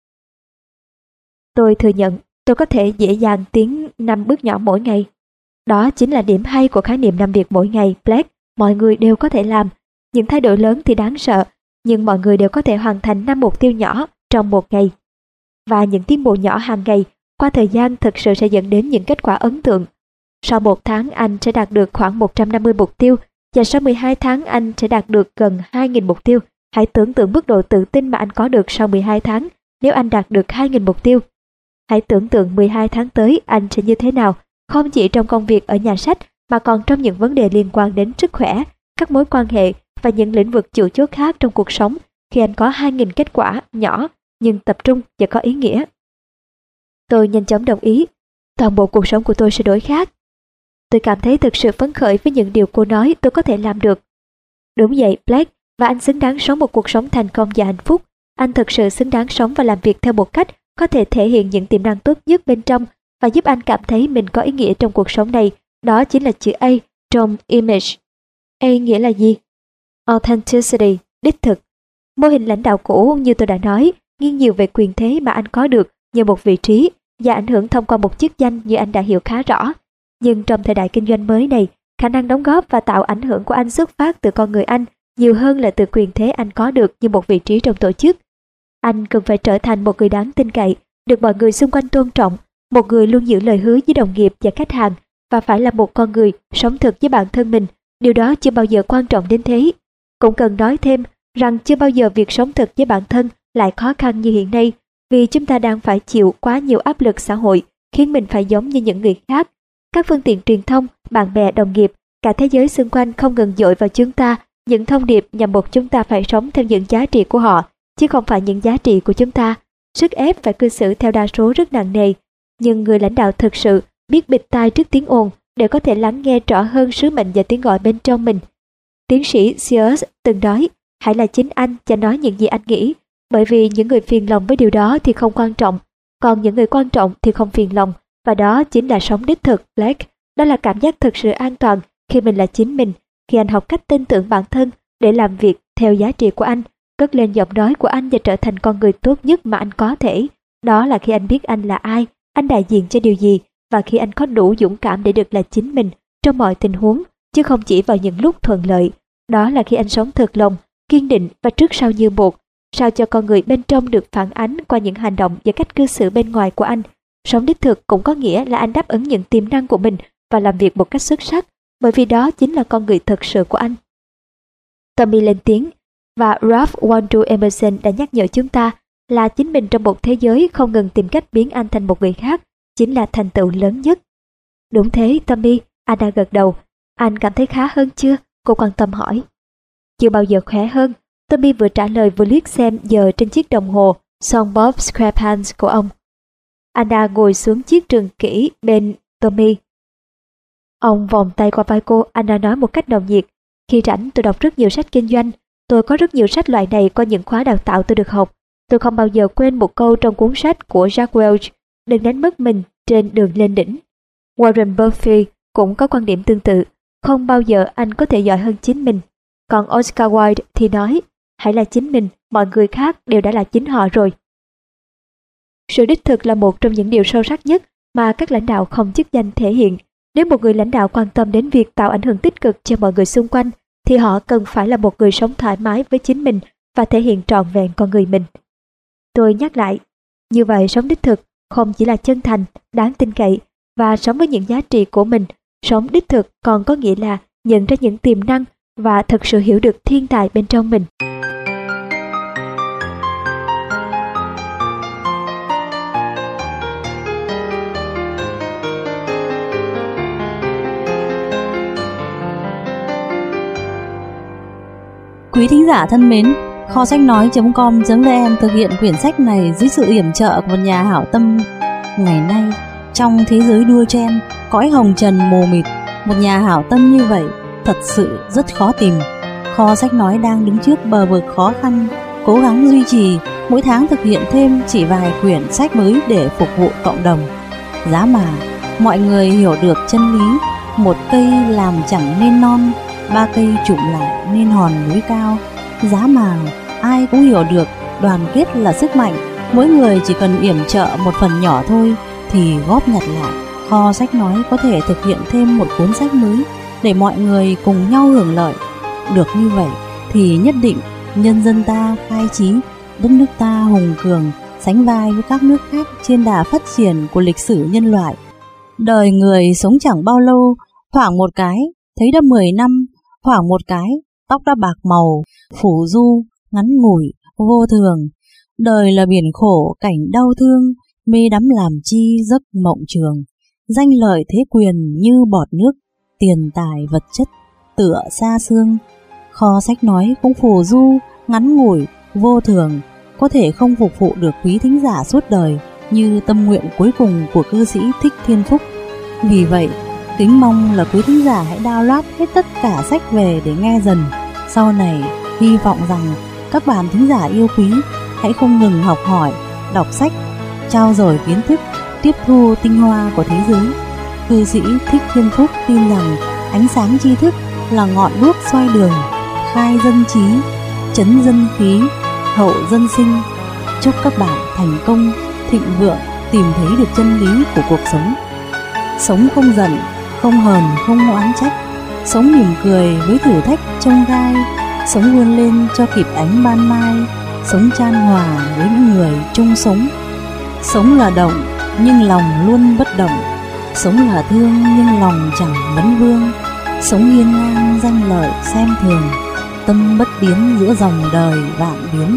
S1: Tôi thừa nhận tôi có thể dễ dàng tiến năm bước nhỏ mỗi ngày. Đó chính là điểm hay của khái niệm năm việc mỗi ngày, Blake. Mọi người đều có thể làm. Những thay đổi lớn thì đáng sợ, nhưng mọi người đều có thể hoàn thành năm mục tiêu nhỏ trong một ngày. Và những tiến bộ nhỏ hàng ngày qua thời gian thực sự sẽ dẫn đến những kết quả ấn tượng. Sau một tháng anh sẽ đạt được khoảng một trăm năm mươi mục tiêu, và sau mười hai tháng anh sẽ đạt được gần hai nghìn mục tiêu. Hãy tưởng tượng mức độ tự tin mà anh có được sau mười hai tháng nếu anh đạt được hai nghìn mục tiêu. Hãy tưởng tượng mười hai tháng tới anh sẽ như thế nào, không chỉ trong công việc ở nhà sách mà còn trong những vấn đề liên quan đến sức khỏe, các mối quan hệ và những lĩnh vực chủ chốt khác trong cuộc sống khi anh có hai nghìn kết quả nhỏ nhưng tập trung và có ý nghĩa. Tôi nhanh chóng đồng ý. Toàn bộ cuộc sống của tôi sẽ đổi khác. Tôi cảm thấy thực sự phấn khởi với những điều cô nói tôi có thể làm được. Đúng vậy, Blake, và anh xứng đáng sống một cuộc sống thành công và hạnh phúc. Anh thực sự xứng đáng sống và làm việc theo một cách có thể thể hiện những tiềm năng tốt nhất bên trong và giúp anh cảm thấy mình có ý nghĩa trong cuộc sống này. Đó chính là chữ A trong image. A nghĩa là gì? Authenticity, đích thực. Mô hình lãnh đạo cũ như tôi đã nói, nghiêng nhiều về quyền thế mà anh có được nhờ một vị trí và ảnh hưởng thông qua một chức danh như anh đã hiểu khá rõ. Nhưng trong thời đại kinh doanh mới này, khả năng đóng góp và tạo ảnh hưởng của anh xuất phát từ con người anh nhiều hơn là từ quyền thế anh có được như một vị trí trong tổ chức. Anh cần phải trở thành một người đáng tin cậy, được mọi người xung quanh tôn trọng, một người luôn giữ lời hứa với đồng nghiệp và khách hàng, và phải là một con người sống thực với bản thân mình. Điều đó chưa bao giờ quan trọng đến thế. Cũng cần nói thêm rằng chưa bao giờ việc sống thực với bản thân lại khó khăn như hiện nay, vì chúng ta đang phải chịu quá nhiều áp lực xã hội, khiến mình phải giống như những người khác. Các phương tiện truyền thông, bạn bè, đồng nghiệp, cả thế giới xung quanh không ngừng dội vào chúng ta những thông điệp nhằm buộc chúng ta phải sống theo những giá trị của họ, chứ không phải những giá trị của chúng ta. Sức ép phải cư xử theo đa số rất nặng nề, nhưng người lãnh đạo thực sự biết bịt tai trước tiếng ồn để có thể lắng nghe rõ hơn sứ mệnh và tiếng gọi bên trong mình. Tiến sĩ Sears từng nói, hãy là chính anh và nói những gì anh nghĩ, bởi vì những người phiền lòng với điều đó thì không quan trọng, còn những người quan trọng thì không phiền lòng, và đó chính là sống đích thực, Blake. Đó là cảm giác thực sự an toàn khi mình là chính mình, khi anh học cách tin tưởng bản thân để làm việc theo giá trị của anh, cất lên giọng nói của anh và trở thành con người tốt nhất mà anh có thể. Đó là khi anh biết anh là ai, anh đại diện cho điều gì, và khi anh có đủ dũng cảm để được là chính mình trong mọi tình huống, chứ không chỉ vào những lúc thuận lợi. Đó là khi anh sống thật lòng, kiên định và trước sau như một, sao cho con người bên trong được phản ánh qua những hành động và cách cư xử bên ngoài của anh. Sống đích thực cũng có nghĩa là anh đáp ứng những tiềm năng của mình và làm việc một cách xuất sắc, bởi vì đó chính là con người thật sự của anh. Tommy lên tiếng, và Ralph Waldo Emerson đã nhắc nhở chúng ta là chính mình trong một thế giới không ngừng tìm cách biến anh thành một người khác, chính là thành tựu lớn nhất. Đúng thế, Tommy, Anna gật đầu. Anh cảm thấy khá hơn chưa? Cô quan tâm hỏi. Chưa bao giờ khỏe hơn. Tommy vừa trả lời vừa liếc xem giờ trên chiếc đồng hồ son Bob Squarepants của ông. Anna ngồi xuống chiếc trường kỷ bên Tommy. Ông vòng tay qua vai cô. Anna nói một cách nồng nhiệt. Khi rảnh tôi đọc rất nhiều sách kinh doanh. Tôi có rất nhiều sách loại này qua những khóa đào tạo tôi được học. Tôi không bao giờ quên một câu trong cuốn sách của Jack Welch, đừng đánh mất mình trên đường lên đỉnh. Warren Buffett cũng có quan điểm tương tự, không bao giờ anh có thể giỏi hơn chính mình. Còn Oscar Wilde thì nói, hãy là chính mình, mọi người khác đều đã là chính họ rồi. Sự đích thực là một trong những điều sâu sắc nhất mà các lãnh đạo không chức danh thể hiện. Nếu một người lãnh đạo quan tâm đến việc tạo ảnh hưởng tích cực cho mọi người xung quanh, thì họ cần phải là một người sống thoải mái với chính mình và thể hiện trọn vẹn con người mình. Tôi nhắc lại, như vậy sống đích thực không chỉ là chân thành, đáng tin cậy và sống với những giá trị của mình. Sống đích thực còn có nghĩa là nhận ra những tiềm năng và thực sự hiểu được thiên tài bên trong mình.
S2: Quý thính giả thân mến, kho sách nói chấm com chấm vn thực hiện quyển sách này dưới sự yểm trợ của một nhà hảo tâm. Ngày nay, trong thế giới đua chen, cõi hồng trần mù mịt, một nhà hảo tâm như vậy thật sự rất khó tìm. Kho sách nói đang đứng trước bờ vực khó khăn, cố gắng duy trì, mỗi tháng thực hiện thêm chỉ vài quyển sách mới để phục vụ cộng đồng. Giá mà mọi người hiểu được chân lý, một cây làm chẳng nên non, ba cây chụm lại nên hòn núi cao. Giá mà ai cũng hiểu được đoàn kết là sức mạnh, mỗi người chỉ cần yểm trợ một phần nhỏ thôi thì góp nhặt lại, kho sách nói có thể thực hiện thêm một cuốn sách mới để mọi người cùng nhau hưởng lợi. Được như vậy thì nhất định nhân dân ta khai trí, đất nước ta hùng cường, sánh vai với các nước khác trên đà phát triển của lịch sử nhân loại. Đời người sống chẳng bao lâu, thoảng một cái thấy đã mười năm, thoảng một cái tóc đã bạc màu, phủ du, ngắn ngủi, vô thường. Đời là biển khổ, cảnh đau thương, mê đắm làm chi giấc mộng trường. Danh lợi thế quyền như bọt nước, tiền tài vật chất tựa xa xương. Kho sách nói cũng phù du, ngắn ngủi, vô thường, có thể không phục vụ được quý thính giả suốt đời như tâm nguyện cuối cùng của cư sĩ Thích Thiên Phúc. Vì vậy, kính mong là quý thính giả hãy download hết tất cả sách về để nghe dần. Sau này, hy vọng rằng các bạn thính giả yêu quý hãy không ngừng học hỏi, đọc sách, trao dồi kiến thức, tiếp thu tinh hoa của thế giới. Cư sĩ Thích Thiên Phúc tin rằng ánh sáng tri thức là ngọn đuốc soi đường, khai dân trí, chấn dân khí, hậu dân sinh. Chúc các bạn thành công, thịnh vượng, tìm thấy được chân lý của cuộc sống. Sống không giận, không hờn, không oán trách, sống mỉm cười với thử thách chông gai, sống vươn lên cho kịp ánh ban mai, sống chan hòa với những người chung sống. Sống là động nhưng lòng luôn bất động, sống là thương nhưng lòng chẳng vấn vương, sống hiên ngang danh lợi xem thường, tâm bất biến giữa dòng đời vạn biến.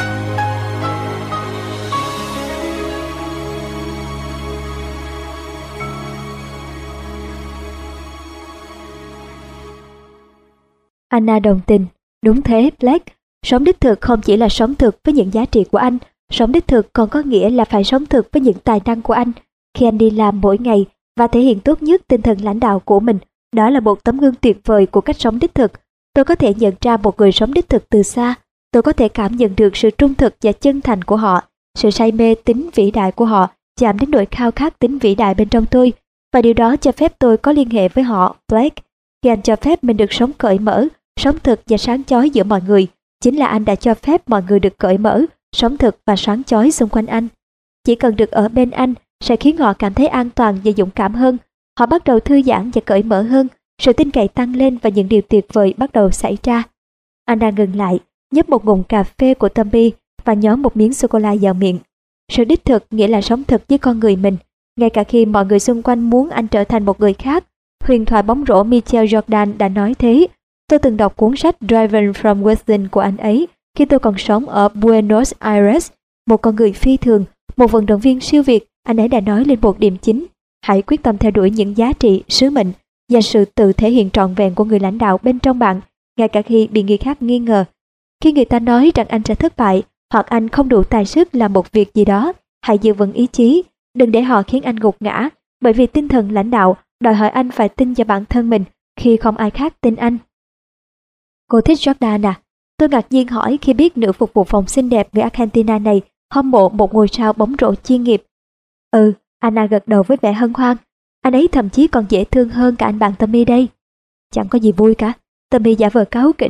S1: Anna đồng tình. Đúng thế, Blake. Sống đích thực không chỉ là sống thực với những giá trị của anh, sống đích thực còn có nghĩa là phải sống thực với những tài năng của anh. Khi anh đi làm mỗi ngày và thể hiện tốt nhất tinh thần lãnh đạo của mình, đó là một tấm gương tuyệt vời của cách sống đích thực. Tôi có thể nhận ra một người sống đích thực từ xa. Tôi có thể cảm nhận được sự trung thực và chân thành của họ, sự say mê tính vĩ đại của họ chạm đến nỗi khao khát tính vĩ đại bên trong tôi, và điều đó cho phép tôi có liên hệ với họ, Blake. Khi anh cho phép mình được sống cởi mở, sống thực và sáng chói giữa mọi người, chính là anh đã cho phép mọi người được cởi mở, sống thực và sáng chói xung quanh anh. Chỉ cần được ở bên anh sẽ khiến họ cảm thấy an toàn và dũng cảm hơn. Họ bắt đầu thư giãn và cởi mở hơn, sự tin cậy tăng lên và những điều tuyệt vời bắt đầu xảy ra. Anh đang ngừng lại, nhấp một ngụm cà phê của Tommy và nhón một miếng sô-cô-la vào miệng. Sự đích thực nghĩa là sống thực với con người mình, ngay cả khi mọi người xung quanh muốn anh trở thành một người khác. Huyền thoại bóng rổ Michael Jordan đã nói thế. Tôi từng đọc cuốn sách Driven from Within của anh ấy khi tôi còn sống ở Buenos Aires. Một con người phi thường, một vận động viên siêu việt, anh ấy đã nói lên một điểm chính: hãy quyết tâm theo đuổi những giá trị, sứ mệnh và sự tự thể hiện trọn vẹn của người lãnh đạo bên trong bạn, ngay cả khi bị người khác nghi ngờ. Khi người ta nói rằng anh sẽ thất bại hoặc anh không đủ tài sức làm một việc gì đó, hãy giữ vững ý chí, đừng để họ khiến anh gục ngã, bởi vì tinh thần lãnh đạo đòi hỏi anh phải tin vào bản thân mình khi không ai khác tin anh. Cô thích Jordan à? Tôi ngạc nhiên hỏi khi biết nữ phục vụ phòng xinh đẹp người Argentina này hâm mộ một ngôi sao bóng rổ chuyên nghiệp. Ừ, Anna gật đầu với vẻ hân hoan. Anh ấy thậm chí còn dễ thương hơn cả anh bạn Tommy đây. Chẳng có gì vui cả. Tommy giả vờ cáu kỉnh.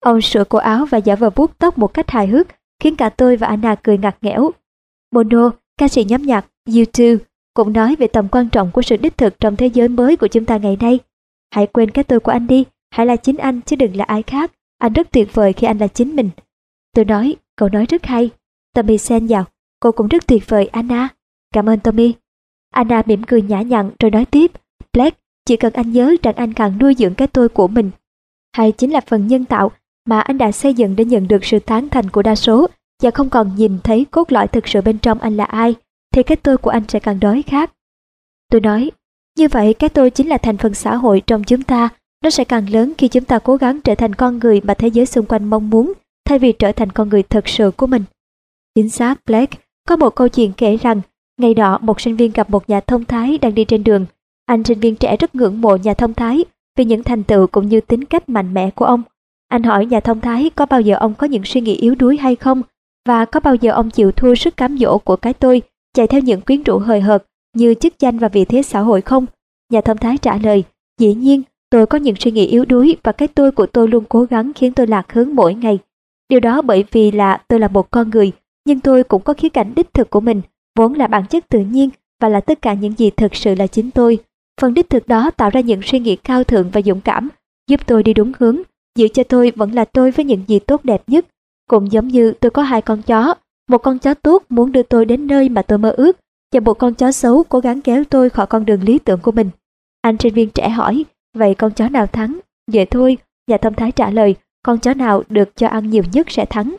S1: Ông sửa cổ áo và giả vờ vuốt tóc một cách hài hước, khiến cả tôi và Anna cười ngặt nghẽo. Bono, ca sĩ nhóm nhạc U hai, cũng nói về tầm quan trọng của sự đích thực trong thế giới mới của chúng ta ngày nay. Hãy quên cái tôi của anh đi, hãy là chính anh chứ đừng là ai khác. Anh rất tuyệt vời khi anh là chính mình. Tôi nói, cậu nói rất hay. Tommy xen vào, cô cũng rất tuyệt vời Anna. Cảm ơn Tommy. Anna mỉm cười nhã nhặn rồi nói tiếp, Blake, chỉ cần anh nhớ rằng anh càng nuôi dưỡng cái tôi của mình, hay chính là phần nhân tạo mà anh đã xây dựng để nhận được sự tán thành của đa số, và không còn nhìn thấy cốt lõi thực sự bên trong anh là ai, thì cái tôi của anh sẽ càng đói khát. Tôi nói, như vậy cái tôi chính là thành phần xã hội trong chúng ta, nó sẽ càng lớn khi chúng ta cố gắng trở thành con người mà thế giới xung quanh mong muốn, thay vì trở thành con người thật sự của mình. Chính xác, Blake. Có một câu chuyện kể rằng, ngày nọ một sinh viên gặp một nhà thông thái đang đi trên đường. Anh sinh viên trẻ rất ngưỡng mộ nhà thông thái vì những thành tựu cũng như tính cách mạnh mẽ của ông. Anh hỏi nhà thông thái có bao giờ ông có những suy nghĩ yếu đuối hay không, và có bao giờ ông chịu thua sức cám dỗ của cái tôi, chạy theo những quyến rũ hời hợt như chức danh và vị thế xã hội không? Nhà thông thái trả lời, dĩ nhiên, tôi có những suy nghĩ yếu đuối và cái tôi của tôi luôn cố gắng khiến tôi lạc hướng mỗi ngày. Điều đó bởi vì là tôi là một con người, nhưng tôi cũng có khía cạnh đích thực của mình, vốn là bản chất tự nhiên và là tất cả những gì thực sự là chính tôi. Phần đích thực đó tạo ra những suy nghĩ cao thượng và dũng cảm, giúp tôi đi đúng hướng, giữ cho tôi vẫn là tôi với những gì tốt đẹp nhất. Cũng giống như tôi có hai con chó, một con chó tốt muốn đưa tôi đến nơi mà tôi mơ ước, và một con chó xấu cố gắng kéo tôi khỏi con đường lý tưởng của mình. Anh sinh viên trẻ hỏi, vậy con chó nào thắng? Vậy thôi, nhà thông thái trả lời, con chó nào được cho ăn nhiều nhất sẽ thắng.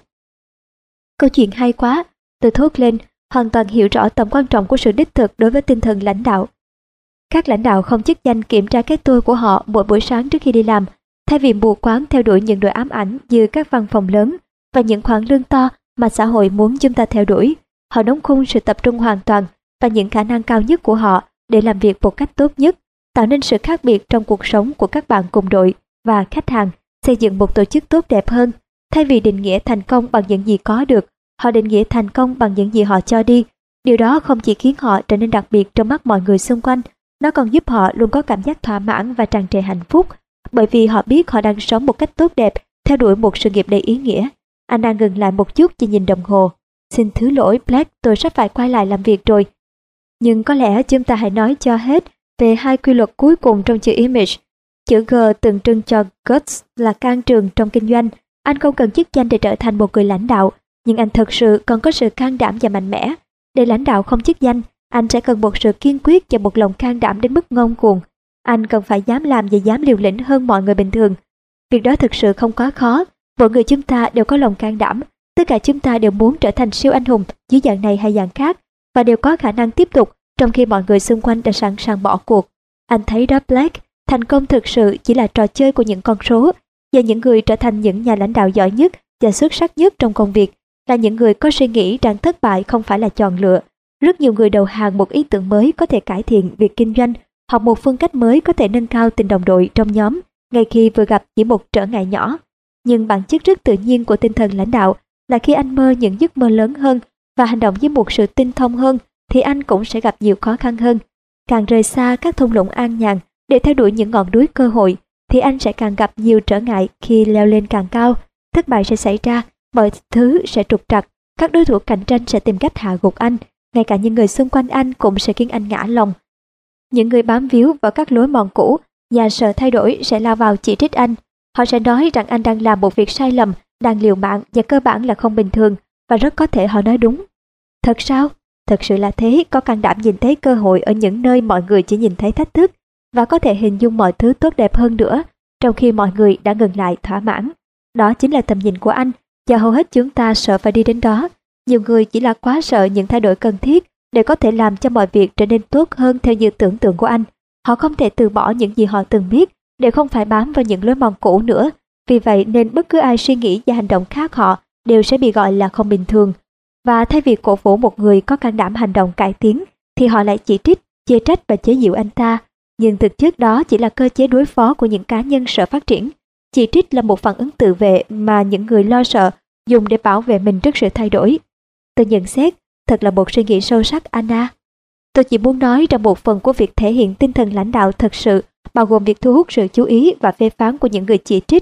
S1: Câu chuyện hay quá, tôi thốt lên, hoàn toàn hiểu rõ tầm quan trọng của sự đích thực đối với tinh thần lãnh đạo. Các lãnh đạo không chức danh kiểm tra cái tôi của họ mỗi buổi sáng trước khi đi làm, thay vì mù quáng theo đuổi những đội ám ảnh như các văn phòng lớn và những khoản lương to mà xã hội muốn chúng ta theo đuổi. Họ đóng khung sự tập trung hoàn toàn và những khả năng cao nhất của họ để làm việc một cách tốt nhất, tạo nên sự khác biệt trong cuộc sống của các bạn cùng đội và khách hàng, xây dựng một tổ chức tốt đẹp hơn. Thay vì định nghĩa thành công bằng những gì có được, họ định nghĩa thành công bằng những gì họ cho đi. Điều đó không chỉ khiến họ trở nên đặc biệt trong mắt mọi người xung quanh, nó còn giúp họ luôn có cảm giác thỏa mãn và tràn trề hạnh phúc, bởi vì họ biết họ đang sống một cách tốt đẹp, theo đuổi một sự nghiệp đầy ý nghĩa. Anh đang ngừng lại một chút chỉ nhìn đồng hồ. Xin thứ lỗi Blake, tôi sắp phải quay lại làm việc rồi. Nhưng có lẽ chúng ta hãy nói cho hết về hai quy luật cuối cùng trong chữ image. Chữ G tượng trưng cho guts là can trường trong kinh doanh. Anh không cần chức danh để trở thành một người lãnh đạo, nhưng anh thật sự còn có sự can đảm và mạnh mẽ. Để lãnh đạo không chức danh, anh sẽ cần một sự kiên quyết và một lòng can đảm đến mức ngông cuồng. Anh cần phải dám làm và dám liều lĩnh hơn mọi người bình thường. Việc đó thực sự không quá khó. Mỗi người chúng ta đều có lòng can đảm. Tất cả chúng ta đều muốn trở thành siêu anh hùng dưới dạng này hay dạng khác, và đều có khả năng tiếp tục trong khi mọi người xung quanh đã sẵn sàng bỏ cuộc. Anh thấy đó Blake, thành công thực sự chỉ là trò chơi của những con số, và những người trở thành những nhà lãnh đạo giỏi nhất và xuất sắc nhất trong công việc là những người có suy nghĩ rằng thất bại không phải là chọn lựa. Rất nhiều người đầu hàng một ý tưởng mới có thể cải thiện việc kinh doanh, hoặc một phương cách mới có thể nâng cao tình đồng đội trong nhóm, ngay khi vừa gặp chỉ một trở ngại nhỏ. Nhưng bản chất rất tự nhiên của tinh thần lãnh đạo là khi anh mơ những giấc mơ lớn hơn và hành động với một sự tinh thông hơn, thì anh cũng sẽ gặp nhiều khó khăn hơn. Càng rời xa các thung lũng an nhàn để theo đuổi những ngọn núi cơ hội, thì anh sẽ càng gặp nhiều trở ngại khi leo lên càng cao. Thất bại sẽ xảy ra, mọi thứ sẽ trục trặc, các đối thủ cạnh tranh sẽ tìm cách hạ gục anh, ngay cả những người xung quanh anh cũng sẽ khiến anh ngã lòng. Những người bám víu vào các lối mòn cũ và sợ thay đổi sẽ lao vào chỉ trích anh. Họ sẽ nói rằng anh đang làm một việc sai lầm, đang liều mạng và cơ bản là không bình thường, và rất có thể họ nói đúng. Thật sao? Thật sự là thế, có can đảm nhìn thấy cơ hội ở những nơi mọi người chỉ nhìn thấy thách thức, và có thể hình dung mọi thứ tốt đẹp hơn nữa, trong khi mọi người đã ngừng lại thỏa mãn. Đó chính là tầm nhìn của anh, và hầu hết chúng ta sợ phải đi đến đó. Nhiều người chỉ là quá sợ những thay đổi cần thiết để có thể làm cho mọi việc trở nên tốt hơn theo như tưởng tượng của anh. Họ không thể từ bỏ những gì họ từng biết để không phải bám vào những lối mòn cũ nữa. Vì vậy nên bất cứ ai suy nghĩ và hành động khác họ đều sẽ bị gọi là không bình thường. Và thay vì cổ vũ một người có can đảm hành động cải tiến, thì họ lại chỉ trích, chê trách và chế giễu anh ta. Nhưng thực chất đó chỉ là cơ chế đối phó của những cá nhân sợ phát triển. Chỉ trích là một phản ứng tự vệ mà những người lo sợ dùng để bảo vệ mình trước sự thay đổi. Tôi nhận xét, thật là một suy nghĩ sâu sắc Anna. Tôi chỉ muốn nói rằng một phần của việc thể hiện tinh thần lãnh đạo thật sự bao gồm việc thu hút sự chú ý và phê phán của những người chỉ trích,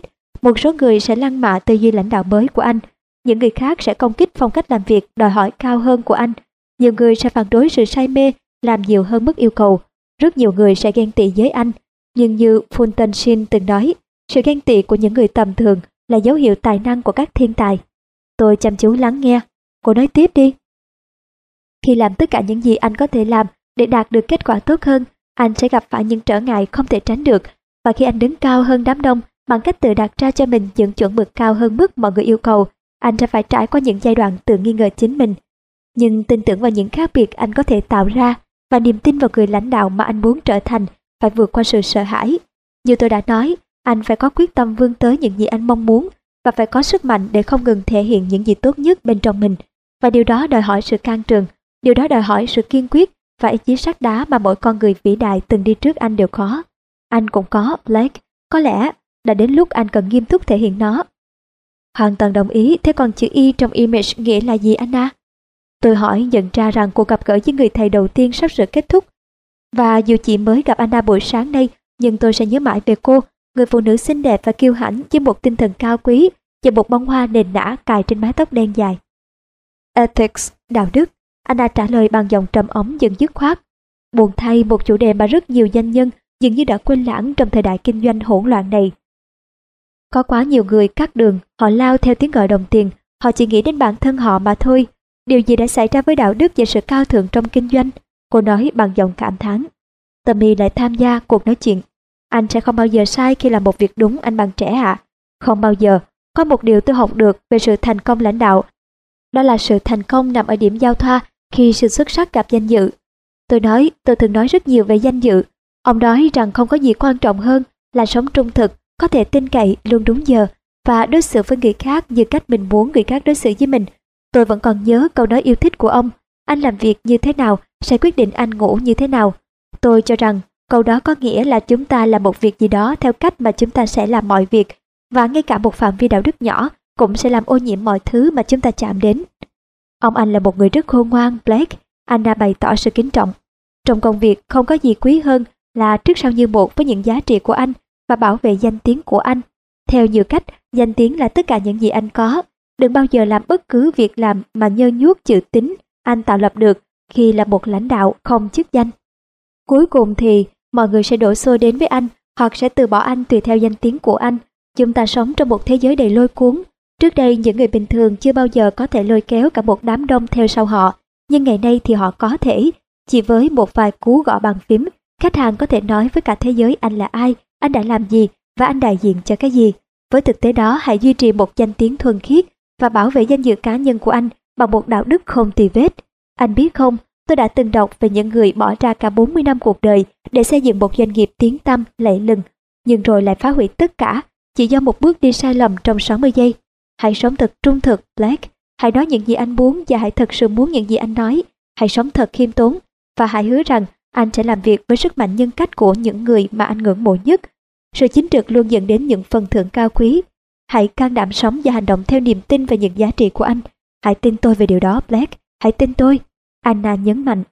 S1: Một số người sẽ lăng mạ tư duy lãnh đạo mới của anh, những người khác sẽ công kích phong cách làm việc đòi hỏi cao hơn của anh. Nhiều người sẽ phản đối sự say mê làm nhiều hơn mức yêu cầu. Rất nhiều người sẽ ghen tị với anh. Nhưng như Fulton Sheen từng nói, sự ghen tị của những người tầm thường là dấu hiệu tài năng của các thiên tài. Tôi chăm chú lắng nghe. Cô nói tiếp đi. Khi làm tất cả những gì anh có thể làm để đạt được kết quả tốt hơn, anh sẽ gặp phải những trở ngại không thể tránh được. Và khi anh đứng cao hơn đám đông bằng cách tự đặt ra cho mình những chuẩn mực cao hơn mức mọi người yêu cầu, anh sẽ phải trải qua những giai đoạn tự nghi ngờ chính mình. Nhưng tin tưởng vào những khác biệt anh có thể tạo ra và niềm tin vào người lãnh đạo mà anh muốn trở thành phải vượt qua sự sợ hãi. Như tôi đã nói, anh phải có quyết tâm vươn tới những gì anh mong muốn và phải có sức mạnh để không ngừng thể hiện những gì tốt nhất bên trong mình. Và điều đó đòi hỏi sự can trường, điều đó đòi hỏi sự kiên quyết và ý chí sắt đá mà mỗi con người vĩ đại từng đi trước anh đều có. Anh cũng có, Blake. Có lẽ đã đến lúc anh cần nghiêm túc thể hiện nó. Hoàn toàn đồng ý. Thế còn chữ Y trong image nghĩa là gì Anna? Tôi hỏi, nhận ra rằng cuộc gặp gỡ với người thầy đầu tiên sắp sửa kết thúc. Và dù chỉ mới gặp Anna buổi sáng nay, nhưng tôi sẽ nhớ mãi về cô, người phụ nữ xinh đẹp và kiêu hãnh với một tinh thần cao quý và một bông hoa nền nã cài trên mái tóc đen dài. Ethics, đạo đức. Anna trả lời bằng giọng trầm ấm dần dứt khoát. Buồn thay, một chủ đề mà rất nhiều doanh nhân dường như đã quên lãng trong thời đại kinh doanh hỗn loạn này. Có quá nhiều người cắt đường, họ lao theo tiếng gọi đồng tiền, họ chỉ nghĩ đến bản thân họ mà thôi. Điều gì đã xảy ra với đạo đức và sự cao thượng trong kinh doanh? Cô nói bằng giọng cảm thán. Tommy lại tham gia cuộc nói chuyện. Anh sẽ không bao giờ sai khi làm một việc đúng, anh bạn trẻ ạ. À? Không bao giờ. Có một điều tôi học được về sự thành công lãnh đạo. Đó là sự thành công nằm ở điểm giao thoa khi sự xuất sắc gặp danh dự. Tôi nói, tôi thường nói rất nhiều về danh dự. Ông nói rằng không có gì quan trọng hơn là sống trung thực, có thể tin cậy, luôn đúng giờ và đối xử với người khác như cách mình muốn người khác đối xử với mình. Tôi vẫn còn nhớ câu nói yêu thích của ông. Anh làm việc như thế nào sẽ quyết định anh ngủ như thế nào. Tôi cho rằng câu đó có nghĩa là chúng ta làm một việc gì đó theo cách mà chúng ta sẽ làm mọi việc, và ngay cả một phạm vi đạo đức nhỏ cũng sẽ làm ô nhiễm mọi thứ mà chúng ta chạm đến. Ông anh là một người rất khôn ngoan, Blake. Anna bày tỏ sự kính trọng. Trong công việc không có gì quý hơn là trước sau như một với những giá trị của anh và bảo vệ danh tiếng của anh. Theo nhiều cách, danh tiếng là tất cả những gì anh có. Đừng bao giờ làm bất cứ việc làm mà nhơ nhuốc chữ tín anh tạo lập được khi là một lãnh đạo không chức danh. Cuối cùng thì mọi người sẽ đổ xô đến với anh hoặc sẽ từ bỏ anh tùy theo danh tiếng của anh. Chúng ta sống trong một thế giới đầy lôi cuốn. Trước đây những người bình thường chưa bao giờ có thể lôi kéo cả một đám đông theo sau họ, nhưng ngày nay thì họ có thể. Chỉ với một vài cú gõ bàn phím, khách hàng có thể nói với cả thế giới anh là ai, anh đã làm gì và anh đại diện cho cái gì. Với thực tế đó, hãy duy trì một danh tiếng thuần khiết và bảo vệ danh dự cá nhân của anh bằng một đạo đức không tì vết. Anh biết không, tôi đã từng đọc về những người bỏ ra cả bốn mươi năm cuộc đời để xây dựng một doanh nghiệp tiếng tăm lẫy lừng, nhưng rồi lại phá hủy tất cả chỉ do một bước đi sai lầm trong sáu mươi giây. Hãy sống thật trung thực, Blake. Hãy nói những gì anh muốn và hãy thật sự muốn những gì anh nói. Hãy sống thật khiêm tốn và hãy hứa rằng anh sẽ làm việc với sức mạnh nhân cách của những người mà anh ngưỡng mộ nhất. Sự chính trực luôn dẫn đến những phần thưởng cao quý. Hãy can đảm sống và hành động theo niềm tin và những giá trị của anh. Hãy tin tôi về điều đó, Blake. Hãy tin tôi. Anna nhấn mạnh.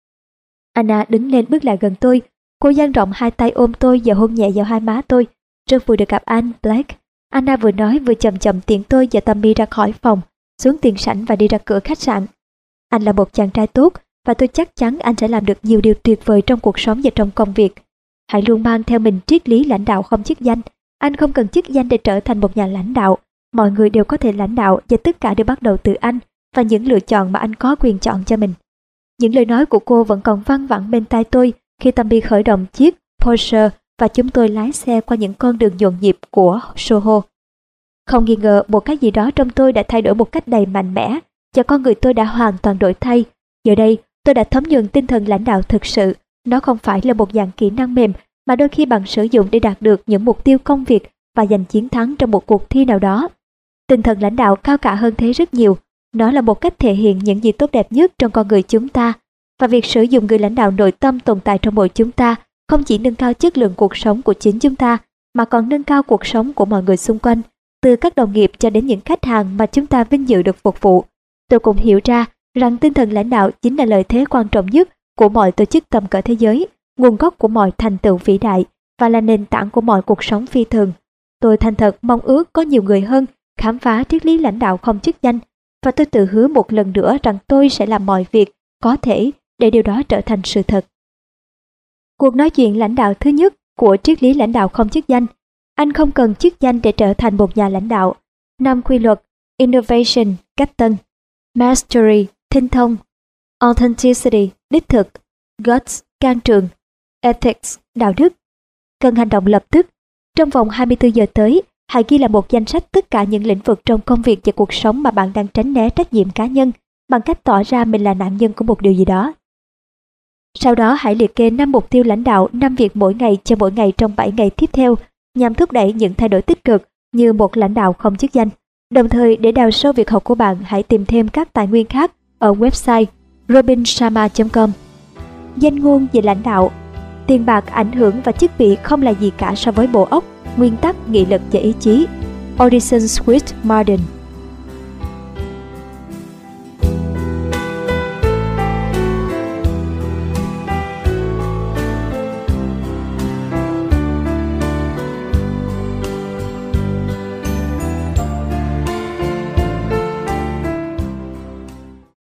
S1: Anna đứng lên bước lại gần tôi. Cô dang rộng hai tay ôm tôi và hôn nhẹ vào hai má tôi. Rất vui được gặp anh, Blake. Anna vừa nói vừa chậm chậm tiễn tôi và Tommy ra khỏi phòng, xuống tiền sảnh và đi ra cửa khách sạn. Anh là một chàng trai tốt và tôi chắc chắn anh sẽ làm được nhiều điều tuyệt vời trong cuộc sống và trong công việc. Hãy luôn mang theo mình triết lý lãnh đạo không chức danh. Anh không cần chức danh để trở thành một nhà lãnh đạo. Mọi người đều có thể lãnh đạo và tất cả đều bắt đầu từ anh và những lựa chọn mà anh có quyền chọn cho mình. Những lời nói của cô vẫn còn văng vẳng bên tai tôi khi Tommy khởi động chiếc Porsche và chúng tôi lái xe qua những con đường nhộn nhịp của Soho. Không nghi ngờ một cái gì đó trong tôi đã thay đổi một cách đầy mạnh mẽ và con người tôi đã hoàn toàn đổi thay. Giờ đây, tôi đã thấm nhuần tinh thần lãnh đạo thực sự. Nó không phải là một dạng kỹ năng mềm mà đôi khi bạn sử dụng để đạt được những mục tiêu công việc và giành chiến thắng trong một cuộc thi nào đó. Tinh thần lãnh đạo cao cả hơn thế rất nhiều. Nó là một cách thể hiện những gì tốt đẹp nhất trong con người chúng ta. Và việc sử dụng người lãnh đạo nội tâm tồn tại trong mỗi chúng ta không chỉ nâng cao chất lượng cuộc sống của chính chúng ta, mà còn nâng cao cuộc sống của mọi người xung quanh, từ các đồng nghiệp cho đến những khách hàng mà chúng ta vinh dự được phục vụ. Tôi cũng hiểu ra rằng tinh thần lãnh đạo chính là lợi thế quan trọng nhất của mọi tổ chức tầm cỡ thế giới, nguồn gốc của mọi thành tựu vĩ đại và là nền tảng của mọi cuộc sống phi thường. Tôi thành thật mong ước có nhiều người hơn khám phá triết lý lãnh đạo không chức danh, và tôi tự hứa một lần nữa rằng tôi sẽ làm mọi việc có thể để điều đó trở thành sự thật. Cuộc nói chuyện lãnh đạo thứ nhất của triết lý lãnh đạo không chức danh. Anh không cần chức danh để trở thành một nhà lãnh đạo. Năm quy luật: Innovation, cách tân; Mastery, tinh thông; Authenticity, đích thực; Guts, can trường; Ethics, đạo đức. Cần hành động lập tức. Trong vòng hai mươi tư giờ tới, hãy ghi lại một danh sách tất cả những lĩnh vực trong công việc và cuộc sống mà bạn đang tránh né trách nhiệm cá nhân bằng cách tỏ ra mình là nạn nhân của một điều gì đó. Sau đó hãy liệt kê năm mục tiêu lãnh đạo, năm việc mỗi ngày cho mỗi ngày trong bảy ngày tiếp theo nhằm thúc đẩy những thay đổi tích cực như một lãnh đạo không chức danh. Đồng thời, để đào sâu việc học của bạn, hãy tìm thêm các tài nguyên khác ở website robin sharma chấm com. Danh ngôn về lãnh đạo: tiền bạc, ảnh hưởng và chức vị không là gì cả so với bộ óc, nguyên tắc, nghị lực và ý chí. Addison Swift Martin.